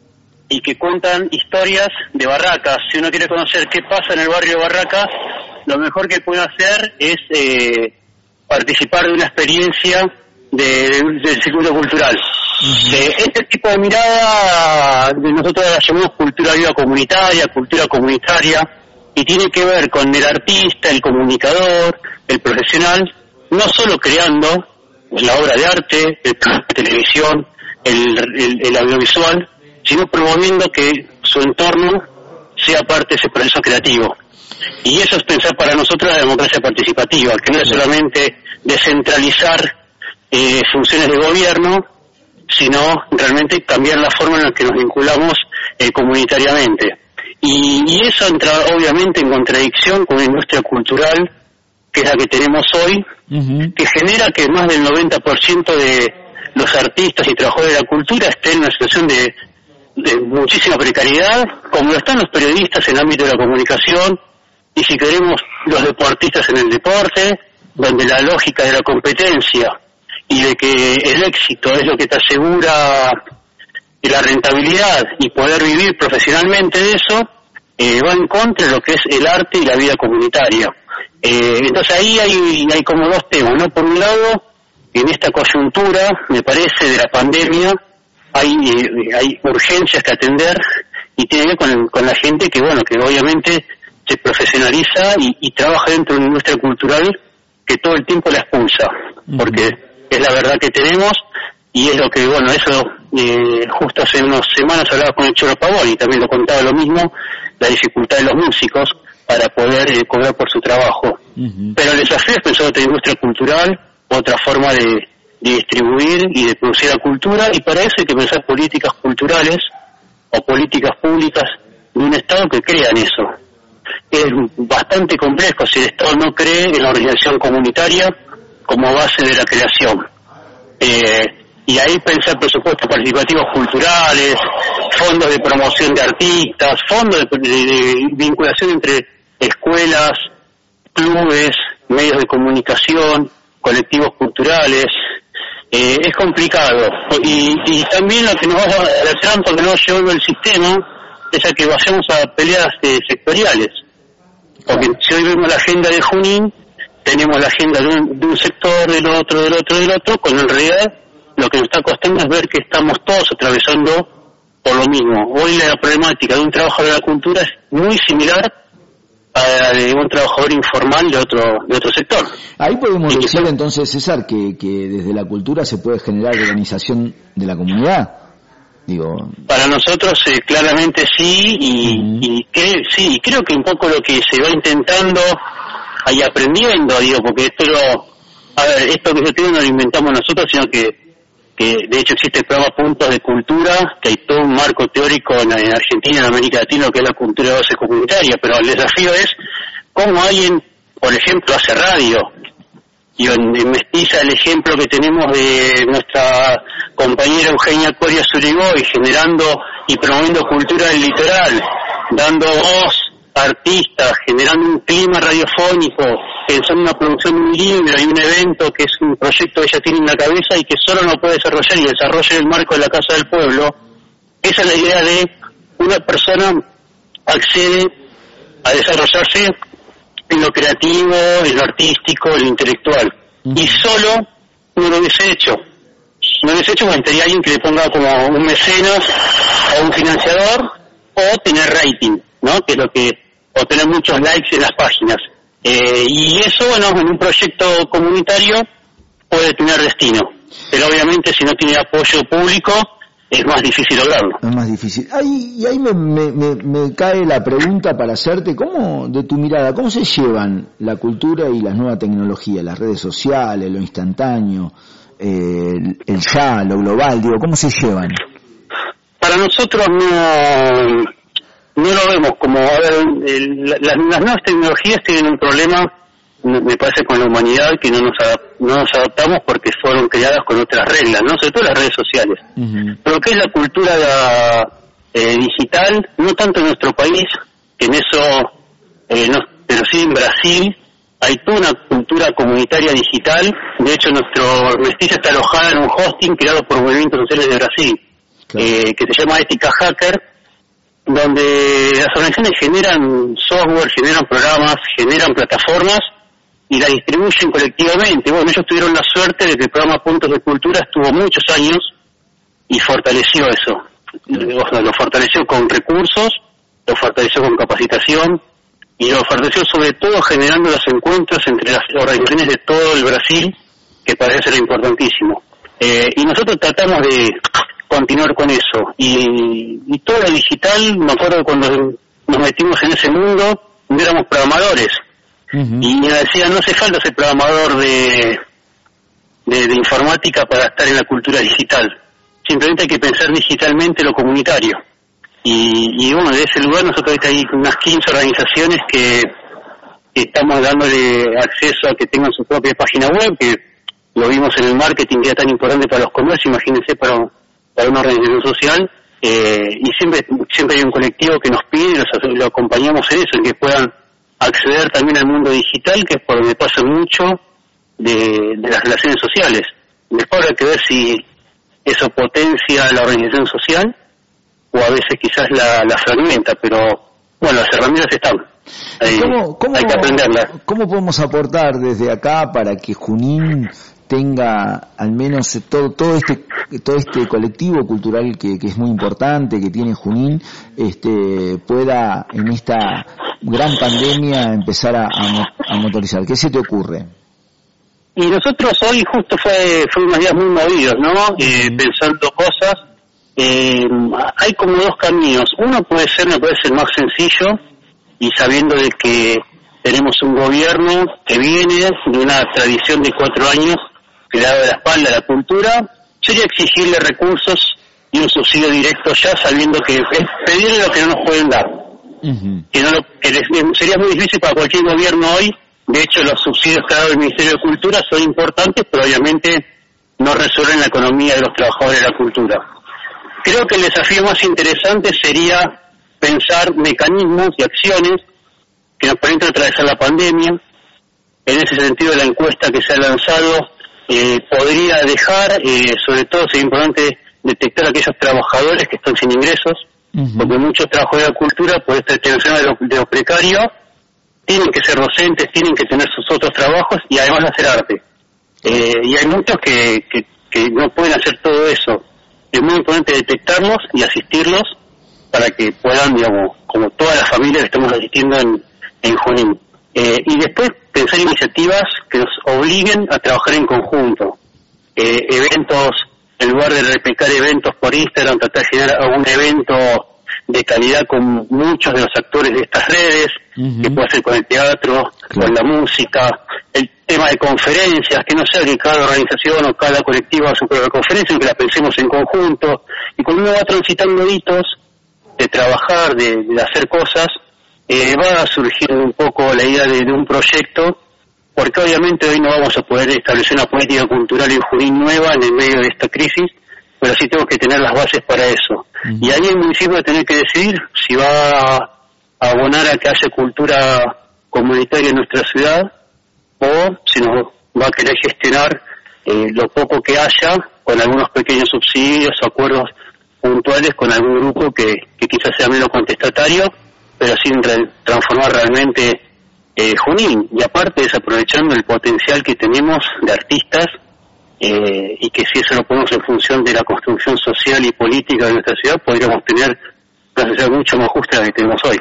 y que cuentan historias de Barracas. Si uno quiere conocer qué pasa en el barrio de Barracas, lo mejor que puede hacer es eh, participar de una experiencia de, de, del circuito cultural. Uh-huh. Eh, este tipo de mirada nosotros la llamamos cultura viva comunitaria, cultura comunitaria, y tiene que ver con el artista, el comunicador, el profesional, no solo creando la obra de arte, el, la televisión, el, el, el audiovisual, sino promoviendo que su entorno sea parte de ese proceso creativo. Y eso es pensar para nosotros la democracia participativa, que no es solamente descentralizar eh, funciones de gobierno, sino realmente cambiar la forma en la que nos vinculamos eh, comunitariamente. Y, y eso entra obviamente en contradicción con la industria cultural, que es la que tenemos hoy, uh-huh. que genera que más del noventa por ciento de los artistas y trabajadores de la cultura estén en una situación de de muchísima precariedad, como lo están los periodistas en el ámbito de la comunicación, y si queremos los deportistas en el deporte, donde la lógica de la competencia y de que el éxito es lo que te asegura la rentabilidad y poder vivir profesionalmente de eso, eh, va en contra de lo que es el arte y la vida comunitaria. Eh, entonces ahí hay, hay como dos temas, ¿no? Por un lado, en esta coyuntura, me parece, de la pandemia, hay eh, hay urgencias que atender, y tiene que ver con, con la gente que, bueno, que obviamente se profesionaliza y, y trabaja dentro de una industria cultural que todo el tiempo la expulsa, uh-huh. porque es la verdad que tenemos, y es lo que, bueno, eso eh, justo hace unas semanas hablaba con el Choro Pavón y también lo contaba lo mismo, la dificultad de los músicos para poder eh, cobrar por su trabajo. Uh-huh. Pero el desafío es pensar otra industria cultural, otra forma de de distribuir y de producir la cultura, y para eso hay que pensar políticas culturales o políticas públicas de un Estado que crean eso. Es bastante complejo si el Estado no cree en la organización comunitaria como base de la creación. Eh, y ahí pensar presupuestos participativos culturales, fondos de promoción de artistas, fondos de, de, de vinculación entre escuelas, clubes, medios de comunicación, colectivos culturales. Eh, es complicado, y, y también lo que nos va a la trampa que nos lleva el sistema es a que vayamos a peleas eh, sectoriales, porque si hoy vemos la agenda de Junín, tenemos la agenda de un, de un sector, del otro, del otro, del otro, cuando en realidad lo que nos está costando es ver que estamos todos atravesando por lo mismo. Hoy la problemática de un trabajador de la cultura es muy similar a de un trabajador informal de otro de otro sector. Ahí podemos y decir entonces, César, que, que desde la cultura se puede generar organización de la comunidad. Digo, para nosotros eh, claramente sí, y, uh-huh. y que, sí, creo que un poco lo que se va intentando y aprendiendo, digo, porque esto lo, a ver, esto que yo tengo no lo inventamos nosotros, sino que, que de hecho existe el programa Puntos de Cultura, que hay todo un marco teórico en, en Argentina y en América Latina, lo que es la cultura de base comunitaria, pero el desafío es cómo alguien, por ejemplo, hace radio. Y en, en Mestiza el ejemplo que tenemos de nuestra compañera Eugenia Coria Zurigoy, generando y promoviendo cultura del litoral, dando voz a artistas, generando un clima radiofónico, pensando en una producción de un libro y un evento que es un proyecto que ella tiene en la cabeza y que solo no puede desarrollar y desarrolla en el marco de la Casa del Pueblo. Esa es la idea de una persona accede a desarrollarse en lo creativo, en lo artístico, en lo intelectual. Y solo no lo hubiese hecho. No lo hubiese hecho porque tendría alguien que le ponga como un mecenas o un financiador o tener rating, ¿no? Que es lo que, o tener muchos likes en las páginas. Eh, y eso, bueno, en un proyecto comunitario puede tener destino. Pero obviamente si no tiene apoyo público, es más difícil lograrlo. Es más difícil. Ahí, y ahí me, me, me, me cae la pregunta para hacerte, ¿cómo, de tu mirada, cómo se llevan la cultura y las nuevas tecnologías, las redes sociales, lo instantáneo, eh, el, el ya, lo global, digo, cómo se llevan? Para nosotros no, no lo vemos como, a ver, el, las, las nuevas tecnologías tienen un problema, me parece, con la humanidad, que no nos, adap- no nos adaptamos porque fueron creadas con otras reglas, ¿no? Sobre todo las redes sociales. Uh-huh. Pero lo que es la cultura la, eh, digital, no tanto en nuestro país, que en eso, eh, no, pero sí en Brasil, hay toda una cultura comunitaria digital. De hecho, nuestro Mestiza está alojada en un hosting creado por Movimientos Sociales de Brasil, claro. eh, que se llama Ética Hacker, donde las organizaciones generan software, generan programas, generan plataformas, y la distribuyen colectivamente. Bueno, ellos tuvieron la suerte de que el programa Puntos de Cultura estuvo muchos años y fortaleció eso. O sea, lo fortaleció con recursos, lo fortaleció con capacitación y lo fortaleció sobre todo generando los encuentros entre las organizaciones de todo el Brasil, que parece ser importantísimo. Eh, y nosotros tratamos de continuar con eso. Y, y todo lo digital, me acuerdo cuando nos metimos en ese mundo, éramos programadores. Uh-huh. Y me decía, no hace falta ser programador de, de, de informática para estar en la cultura digital. Simplemente hay que pensar digitalmente lo comunitario. Y, y bueno, de ese lugar nosotros ahorita hay unas quince organizaciones que, que estamos dándole acceso a que tengan su propia página web, que lo vimos en el marketing, que era tan importante para los comercios, imagínense para, para una organización social. Eh, y siempre siempre hay un colectivo que nos pide, los, lo acompañamos en eso, en que puedan acceder también al mundo digital, que es por donde pasa mucho de, de las relaciones sociales. Después habrá que ver si eso potencia la organización social o a veces quizás la, la fragmenta, pero bueno, las herramientas están. Hay, ¿Cómo, cómo, hay que aprenderlas. ¿Cómo podemos aportar desde acá para que Junín tenga al menos todo todo este todo este colectivo cultural que, que es muy importante, que tiene Junín, este pueda en esta gran pandemia empezar a, a, a motorizar? ¿Qué se te ocurre? Y nosotros hoy justo fue fue unos días muy movidos, ¿no? Eh, pensando cosas. Eh, hay como dos caminos. Uno puede ser, me parece, el más sencillo, y sabiendo de que tenemos un gobierno que viene de una tradición de cuatro años que le ha dado la espalda a la cultura, sería exigirle recursos y un subsidio directo ya, sabiendo que es pedirle lo que no nos pueden dar. Uh-huh. Que no lo, que les, sería muy difícil para cualquier gobierno hoy. De hecho, los subsidios que ha dado el Ministerio de Cultura son importantes, pero obviamente no resuelven la economía de los trabajadores de la cultura. Creo que el desafío más interesante sería pensar mecanismos y acciones que nos permitan atravesar la pandemia. En ese sentido, la encuesta que se ha lanzado eh, podría dejar, eh, sobre todo sería importante detectar a aquellos trabajadores que están sin ingresos, uh-huh. porque muchos trabajadores de la cultura, por esta extensión de lo, de lo precario, tienen que ser docentes, tienen que tener sus otros trabajos y además hacer arte. Eh, y hay muchos que, que, que no pueden hacer todo eso. Es muy importante detectarlos y asistirlos para que puedan, digamos, como todas las familias que estamos asistiendo en, en Junín. Eh, y después pensar iniciativas que nos obliguen a trabajar en conjunto. Eh, eventos en lugar de replicar eventos por Instagram, tratar de generar algún evento de calidad con muchos de los actores de estas redes, uh-huh. que puede ser con el teatro, claro. con la música, el tema de conferencias, que no sea que cada organización o cada colectivo haga su propia conferencia, sino que la pensemos en conjunto, y cuando uno va transitando hitos de trabajar, de, de hacer cosas, eh, va surgiendo un poco la idea de, de un proyecto, porque obviamente hoy no vamos a poder establecer una política cultural en Junín nueva en el medio de esta crisis, pero sí tenemos que tener las bases para eso. Uh-huh. Y ahí el municipio va a tener que decidir si va a abonar a que haya cultura comunitaria en nuestra ciudad o si nos va a querer gestionar eh, lo poco que haya con algunos pequeños subsidios o acuerdos puntuales con algún grupo que, que quizás sea menos contestatario, pero sin re- transformar realmente eh, Junín. Y aparte desaprovechando el potencial que tenemos de artistas, Eh, y que si eso lo ponemos en función de la construcción social y política de nuestra ciudad, podríamos tener una sociedad mucho más justa de la que tenemos hoy.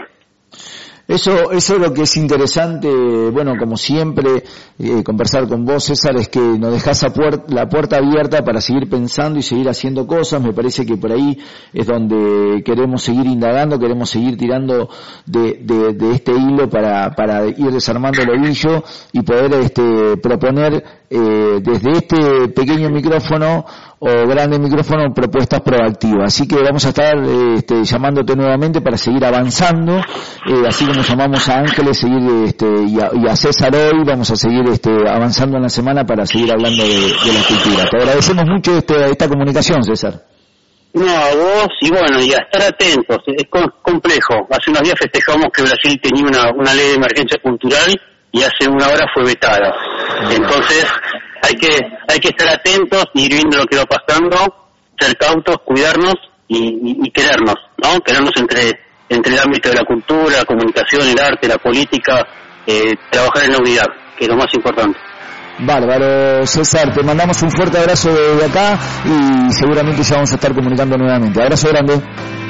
Eso, eso es lo que es interesante, bueno, como siempre, eh, conversar con vos, César, es que nos dejás a puer- la puerta abierta para seguir pensando y seguir haciendo cosas. Me parece que por ahí es donde queremos seguir indagando, queremos seguir tirando de, de, de este hilo para, para ir desarmando el ovillo y poder este, proponer eh, desde este pequeño micrófono o grande micrófono propuestas proactivas. Así que vamos a estar eh, este, llamándote nuevamente para seguir avanzando, eh, así como llamamos a Ángeles seguir este, y, a, y a César hoy, vamos a seguir este, avanzando en la semana para seguir hablando de, de la cultura. Te agradecemos mucho este, esta comunicación, César. No, a vos, y bueno, y a estar atentos, es co- complejo. Hace unos días festejamos que Brasil tenía una, una ley de emergencia cultural y hace una hora fue vetada. Entonces, hay que hay que estar atentos, ir viendo lo que va pasando, ser cautos, cuidarnos y, y, y querernos, ¿no? Querernos entre entre el ámbito de la cultura, la comunicación, el arte, la política, eh, trabajar en la unidad, que es lo más importante. Bárbaro, César, te mandamos un fuerte abrazo desde acá y seguramente ya vamos a estar comunicando nuevamente. Abrazo grande.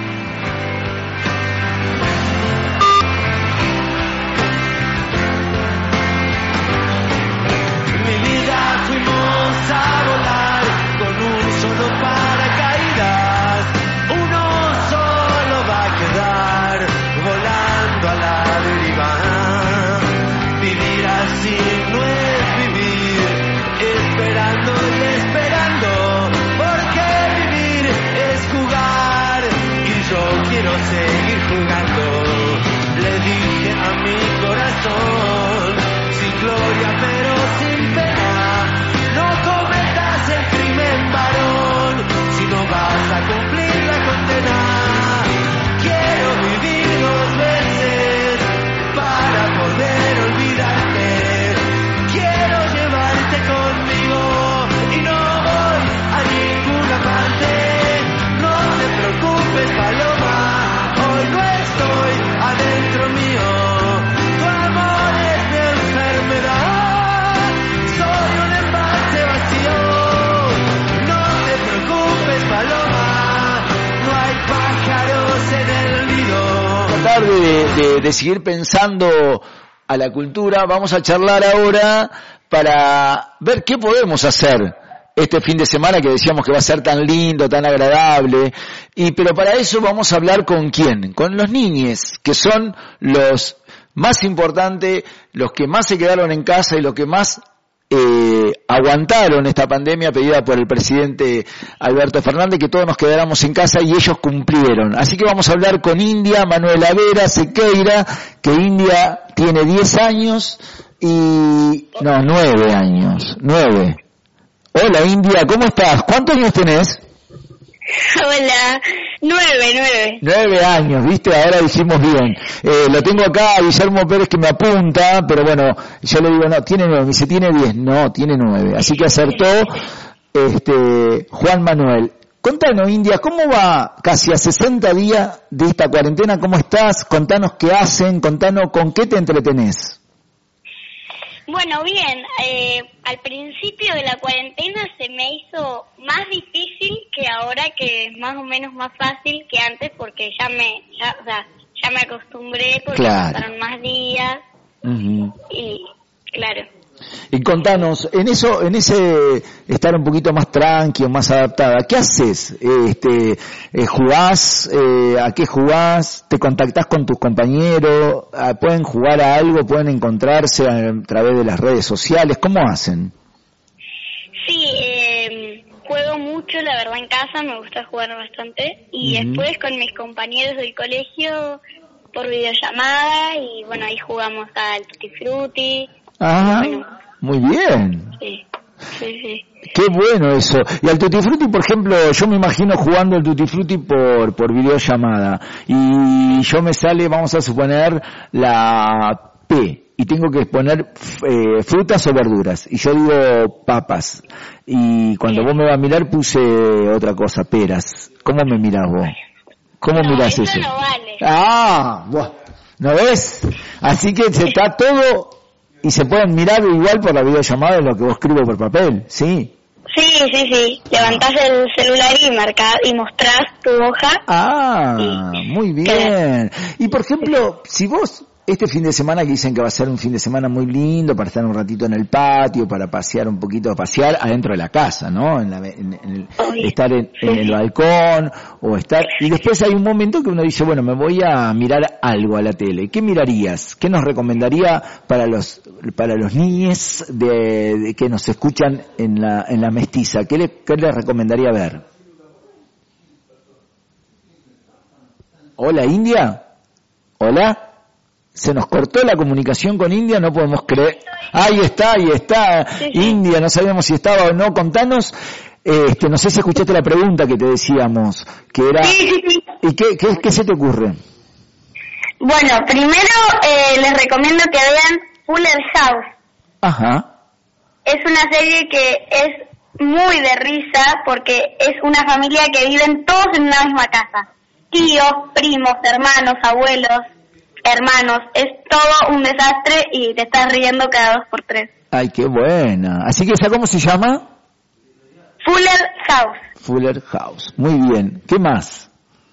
De, de, de seguir pensando a la cultura, vamos a charlar ahora para ver qué podemos hacer este fin de semana que decíamos que va a ser tan lindo, tan agradable, y pero para eso vamos a hablar con quién, con los niñes, que son los más importantes, los que más se quedaron en casa y los que más Eh, aguantaron esta pandemia pedida por el presidente Alberto Fernández, que todos nos quedáramos en casa y ellos cumplieron. Así que vamos a hablar con India Manuela Vera Sequeira, que India tiene diez años y... no, nueve años, nueve. Hola India, ¿cómo estás? ¿Cuántos años tenés? Hola, nueve, nueve. Nueve años, ¿viste? Ahora dijimos bien. Eh, lo tengo acá a Guillermo Pérez que me apunta, pero bueno, yo le digo, no, tiene nueve. Me dice, tiene diez. No, tiene nueve. Así que acertó este Juan Manuel. Contanos, India, ¿cómo va casi a sesenta días de esta cuarentena? ¿Cómo estás? Contanos qué hacen, contanos con qué te entretenés. Bueno, bien, eh, al principio de la cuarentena se me hizo más difícil que ahora, que es más o menos más fácil que antes, porque ya me ya, o sea, ya me acostumbré porque claro. pasaron más días. Uh-huh. Y claro. Y contanos, en eso, en ese estar un poquito más tranquilo, más adaptada, ¿qué haces? Este, eh, ¿Jugás? Eh, ¿A qué jugás? ¿Te contactás con tus compañeros? ¿Pueden jugar a algo? ¿Pueden encontrarse a, a través de las redes sociales? ¿Cómo hacen? Sí, eh, juego mucho, la verdad, en casa, me gusta jugar bastante. Y Ujú. después con mis compañeros del colegio por videollamada y bueno, ahí jugamos al Tutti Frutti. Ah, Bueno. muy bien. Sí, sí, sí. Qué bueno eso. Y al Tutti Frutti, por ejemplo, yo me imagino jugando al Tutti Frutti por, por videollamada. Y yo me sale, vamos a suponer, la P. Y tengo que poner eh, frutas o verduras. Y yo digo papas. Y cuando vos me vas a mirar puse otra cosa, peras. ¿Cómo me mirás vos? ¿Cómo No, mirás eso eso? no vale. Ah, buah, ¿no ves? Así que se está todo y se pueden mirar igual por la videollamada de lo que vos escribo por papel, ¿sí? Sí, sí, sí. Levantás el celular y marcás y mostrás tu hoja. Ah, muy bien. Y por ejemplo, si vos este fin de semana, que dicen que va a ser un fin de semana muy lindo para estar un ratito en el patio, para pasear un poquito, pasear adentro de la casa, ¿no? En la, en, en el, estar en, en el balcón o estar, y después hay un momento que uno dice, bueno, me voy a mirar algo a la tele. ¿Qué mirarías? ¿Qué nos recomendaría para los para los niñes de, de que nos escuchan en la en la mestiza? ¿Qué le qué les recomendaría ver? Hola, India. Hola. Se nos cortó la comunicación con India, no podemos creer. Ahí está, ahí está, Sí, sí. India, no sabíamos si estaba o no. Contanos, este, no sé si escuchaste la pregunta que te decíamos, que era... Sí, sí, sí. ¿Y qué, qué, qué se te ocurre? Bueno, primero eh, les recomiendo que vean Fuller House. Ajá, Es una serie que es muy de risa porque es una familia que viven todos en una misma casa. Tíos, primos, hermanos, abuelos, hermanos. Es todo un desastre y te estás riendo cada dos por tres. ay, qué buena. Así que, ¿esa cómo se llama? Fuller House. Fuller House. Muy bien. ¿Qué más?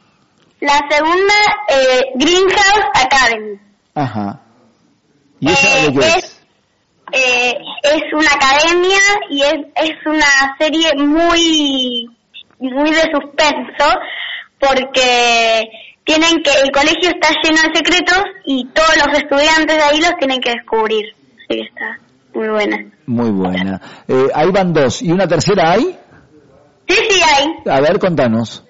La segunda, eh, Greenhouse Academy. Ajá. ¿Y esa Eh, de qué es? es, eh, es una academia y es, es una serie muy, muy de suspenso porque tienen que, el colegio está lleno de secretos y todos los estudiantes de ahí los tienen que descubrir. Así que está muy buena. Muy buena. Eh, ahí van dos. ¿Y una tercera hay? Sí, sí hay. A ver, contanos.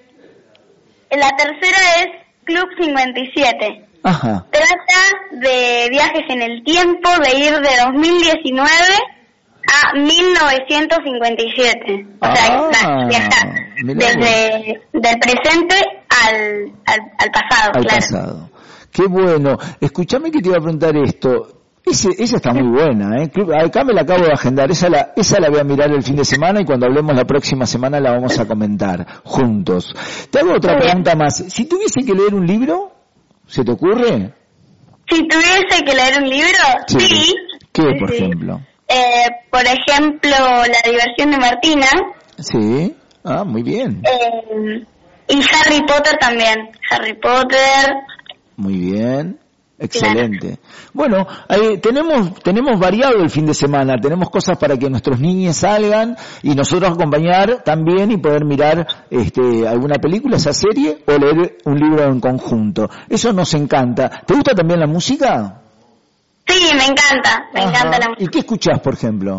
La tercera es Club cincuenta y siete. Ajá. Trata de viajes en el tiempo, de ir de dos mil diecinueve a mil novecientos cincuenta y siete. O sea, Ah, viajar mirá desde del presente al, al, al pasado, Al claro. pasado. Qué bueno. Escúchame que te iba a preguntar esto. Ese, esa está muy buena, ¿eh? Club- Acá me la acabo de agendar. Esa la, esa la voy a mirar el fin de semana y cuando hablemos la próxima semana la vamos a comentar juntos. Te hago otra Muy bien. pregunta más. Si tuviese que leer un libro, ¿se te ocurre? Si tuviese que leer un libro, sí. ¿Qué, Sí, por sí. ejemplo? Eh, por ejemplo, La diversión de Martina Sí. Ah, muy bien. eh, y Harry Potter también. Harry Potter. Muy bien. Excelente. Bueno, ahí tenemos tenemos variado el fin de semana, tenemos cosas para que nuestros niños salgan y nosotros acompañar también y poder mirar este alguna película, esa serie o leer un libro en conjunto. Eso nos encanta. ¿Te gusta también la música? Sí, me encanta. Me Ajá. encanta la música. ¿Y qué escuchás, por ejemplo?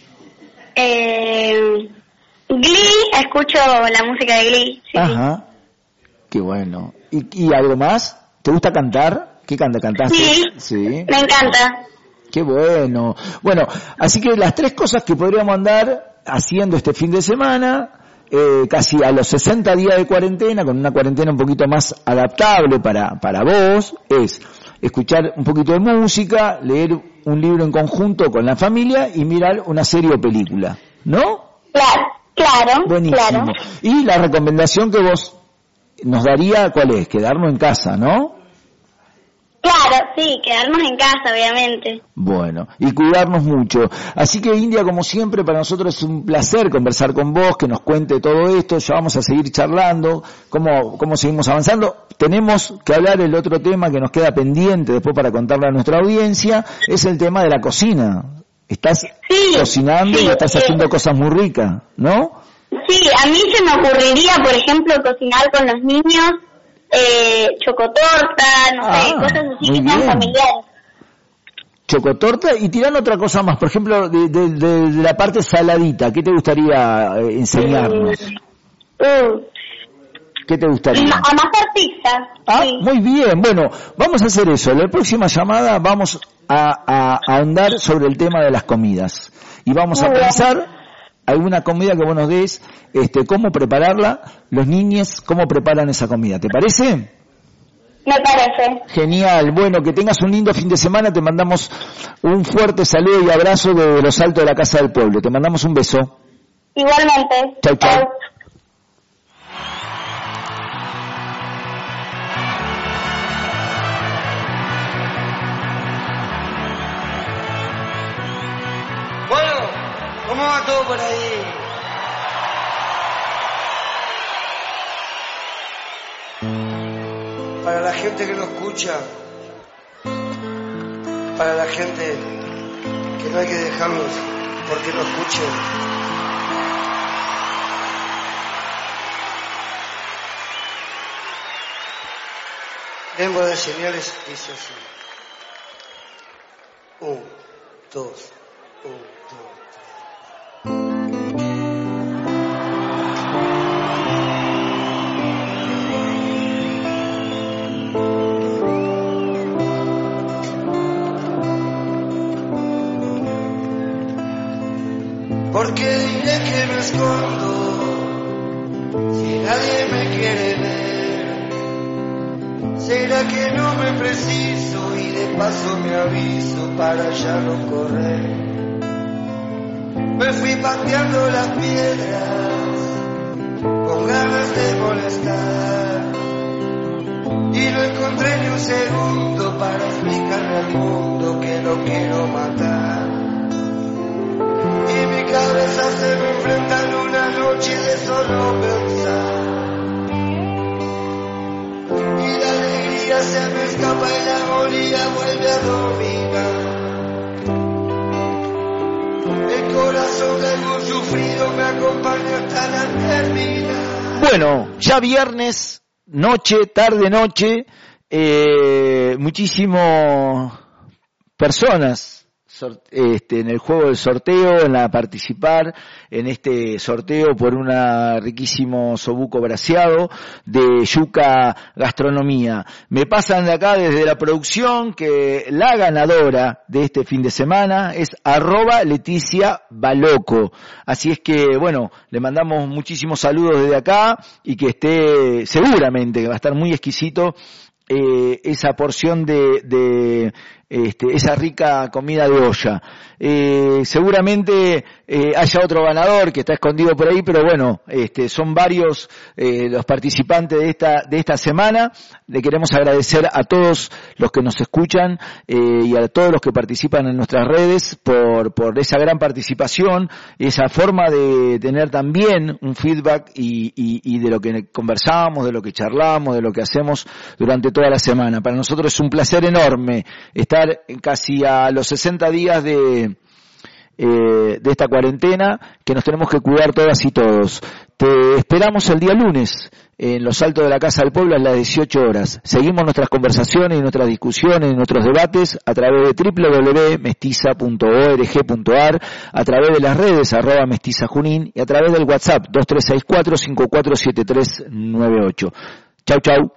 Eh, Glee, escucho la música de Glee. Sí, Ajá. Qué bueno. ¿Y, y algo más? ¿Te gusta cantar? ¿Qué canta? ¿Cantaste? Sí. Sí. Me encanta. Qué bueno. Bueno, así que las tres cosas que podríamos andar haciendo este fin de semana, eh, casi a los sesenta días de cuarentena, con una cuarentena un poquito más adaptable para, para vos, es escuchar un poquito de música, leer un libro en conjunto con la familia y mirar una serie o película, ¿no? Claro, claro, Buenísimo. claro. Y la recomendación que vos nos daría, ¿cuál es? Quedarnos en casa, ¿no? Claro, sí, quedarnos en casa, obviamente. Bueno, y cuidarnos mucho. Así que, India, como siempre, para nosotros es un placer conversar con vos, que nos cuente todo esto. Ya vamos a seguir charlando, cómo, cómo seguimos avanzando. Tenemos que hablar el otro tema que nos queda pendiente después para contarle a nuestra audiencia, es el tema de la cocina. Estás Sí, cocinando sí, y estás sí. haciendo cosas muy ricas, ¿no? Sí, a mí se me ocurriría, por ejemplo, cocinar con los niños eh, chocotorta, no Ah, sé, cosas así muy que sean bien. familiares. Chocotorta y tirando otra cosa más, por ejemplo, de, de, de- de la parte saladita, ¿qué te gustaría eh, enseñarnos? Mm, ¿Qué te gustaría? amasar pizza. Ah, Sí. muy bien. Bueno, vamos a hacer eso. En la próxima llamada vamos a, a, a ahondar sobre el tema de las comidas. Y vamos a Muy bien. pensar alguna comida que vos nos des, este, cómo prepararla, los niños, cómo preparan esa comida. ¿Te parece? Me parece. Genial. Bueno, que tengas un lindo fin de semana. Te mandamos un fuerte saludo y abrazo de los altos de la Casa del Pueblo. Te mandamos un beso. Igualmente. Chau, chau. Bueno, ¿cómo va todo por ahí? Para la gente que no escucha, para la gente que no hay que dejarlos porque no escuchen. Lengua de señales dice así. Un, dos, un, dos. Porque diré que me escondo si nadie me quiere ver. ¿Será que no me preciso y de paso me aviso para ya no correr? Me fui pateando las piedras con ganas de molestar y no encontré ni un segundo para explicarle al mundo que lo quiero matar. Y mi cabeza se me enfrenta en una noche de solo pensar. Y la alegría se me escapa y la agonía vuelve a dominar. El corazón de algún sufrido me acompaña hasta la terminar. Bueno, ya viernes, noche, tarde, noche, eh, muchísimas personas sor- este, en el juego del sorteo, en la participar en este sorteo por un riquísimo sobuco braseado de Yuca Gastronomía. Me pasan de acá desde la producción que la ganadora de este fin de semana es arroba Leticia Baloco. Así es que, bueno, le mandamos muchísimos saludos desde acá y que esté, seguramente que va a estar muy exquisito eh, esa porción de, de este, esa rica comida de olla. Eh, seguramente eh, haya otro ganador que está escondido por ahí, pero bueno, este, son varios eh, los participantes de esta de esta semana. Le queremos agradecer a todos los que nos escuchan eh, y a todos los que participan en nuestras redes por por esa gran participación, esa forma de tener también un feedback y, y, y de lo que conversamos, de lo que charlamos, de lo que hacemos durante toda la semana. Para nosotros es un placer enorme estar casi a los sesenta días de Eh, de esta cuarentena, que nos tenemos que cuidar todas y todos. Te esperamos el día lunes en los altos de la Casa del Pueblo a las dieciocho horas. Seguimos nuestras conversaciones y nuestras discusiones y nuestros debates a través de doble u doble u doble u punto mestiza punto org punto a r, a través de las redes arroba mestiza junín y a través del WhatsApp dos tres seis cuatro cinco cuatro siete tres nueve ocho. Chau, chau.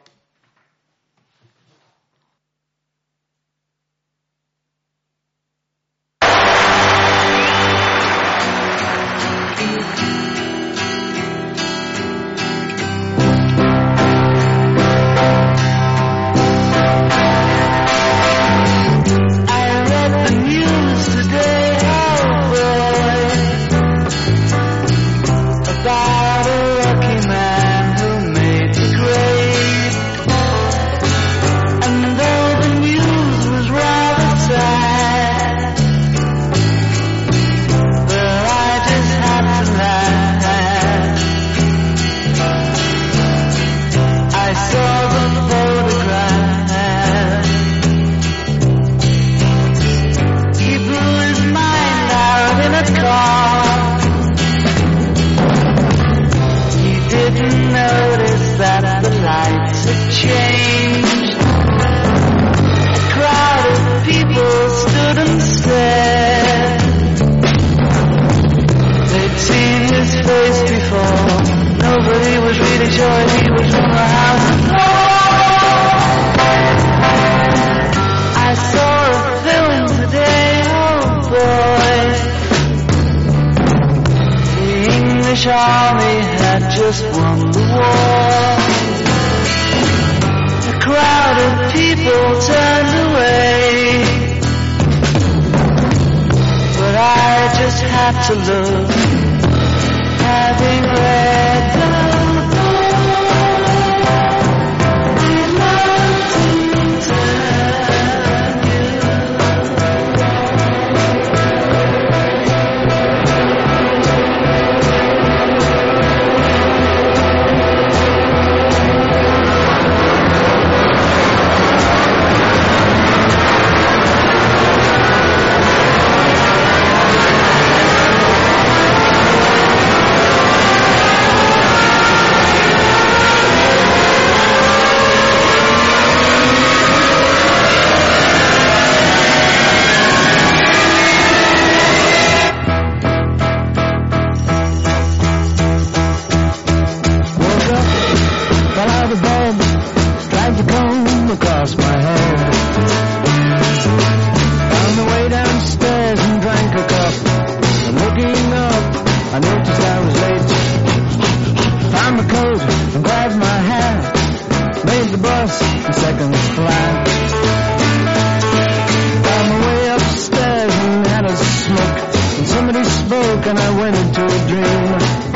About a lucky man who made the grade. but he was really sure he was gonna have I saw a film today, oh boy. The English army had just won the war. A crowd of people turned away, but I just had to look, having read the across my head. Found the way downstairs and drank a cup. And looking up, I noticed I was late. Found my coat and grabbed my hat. Made the bus in seconds flat. Found my way upstairs and had a smoke. And somebody spoke and I went into a dream.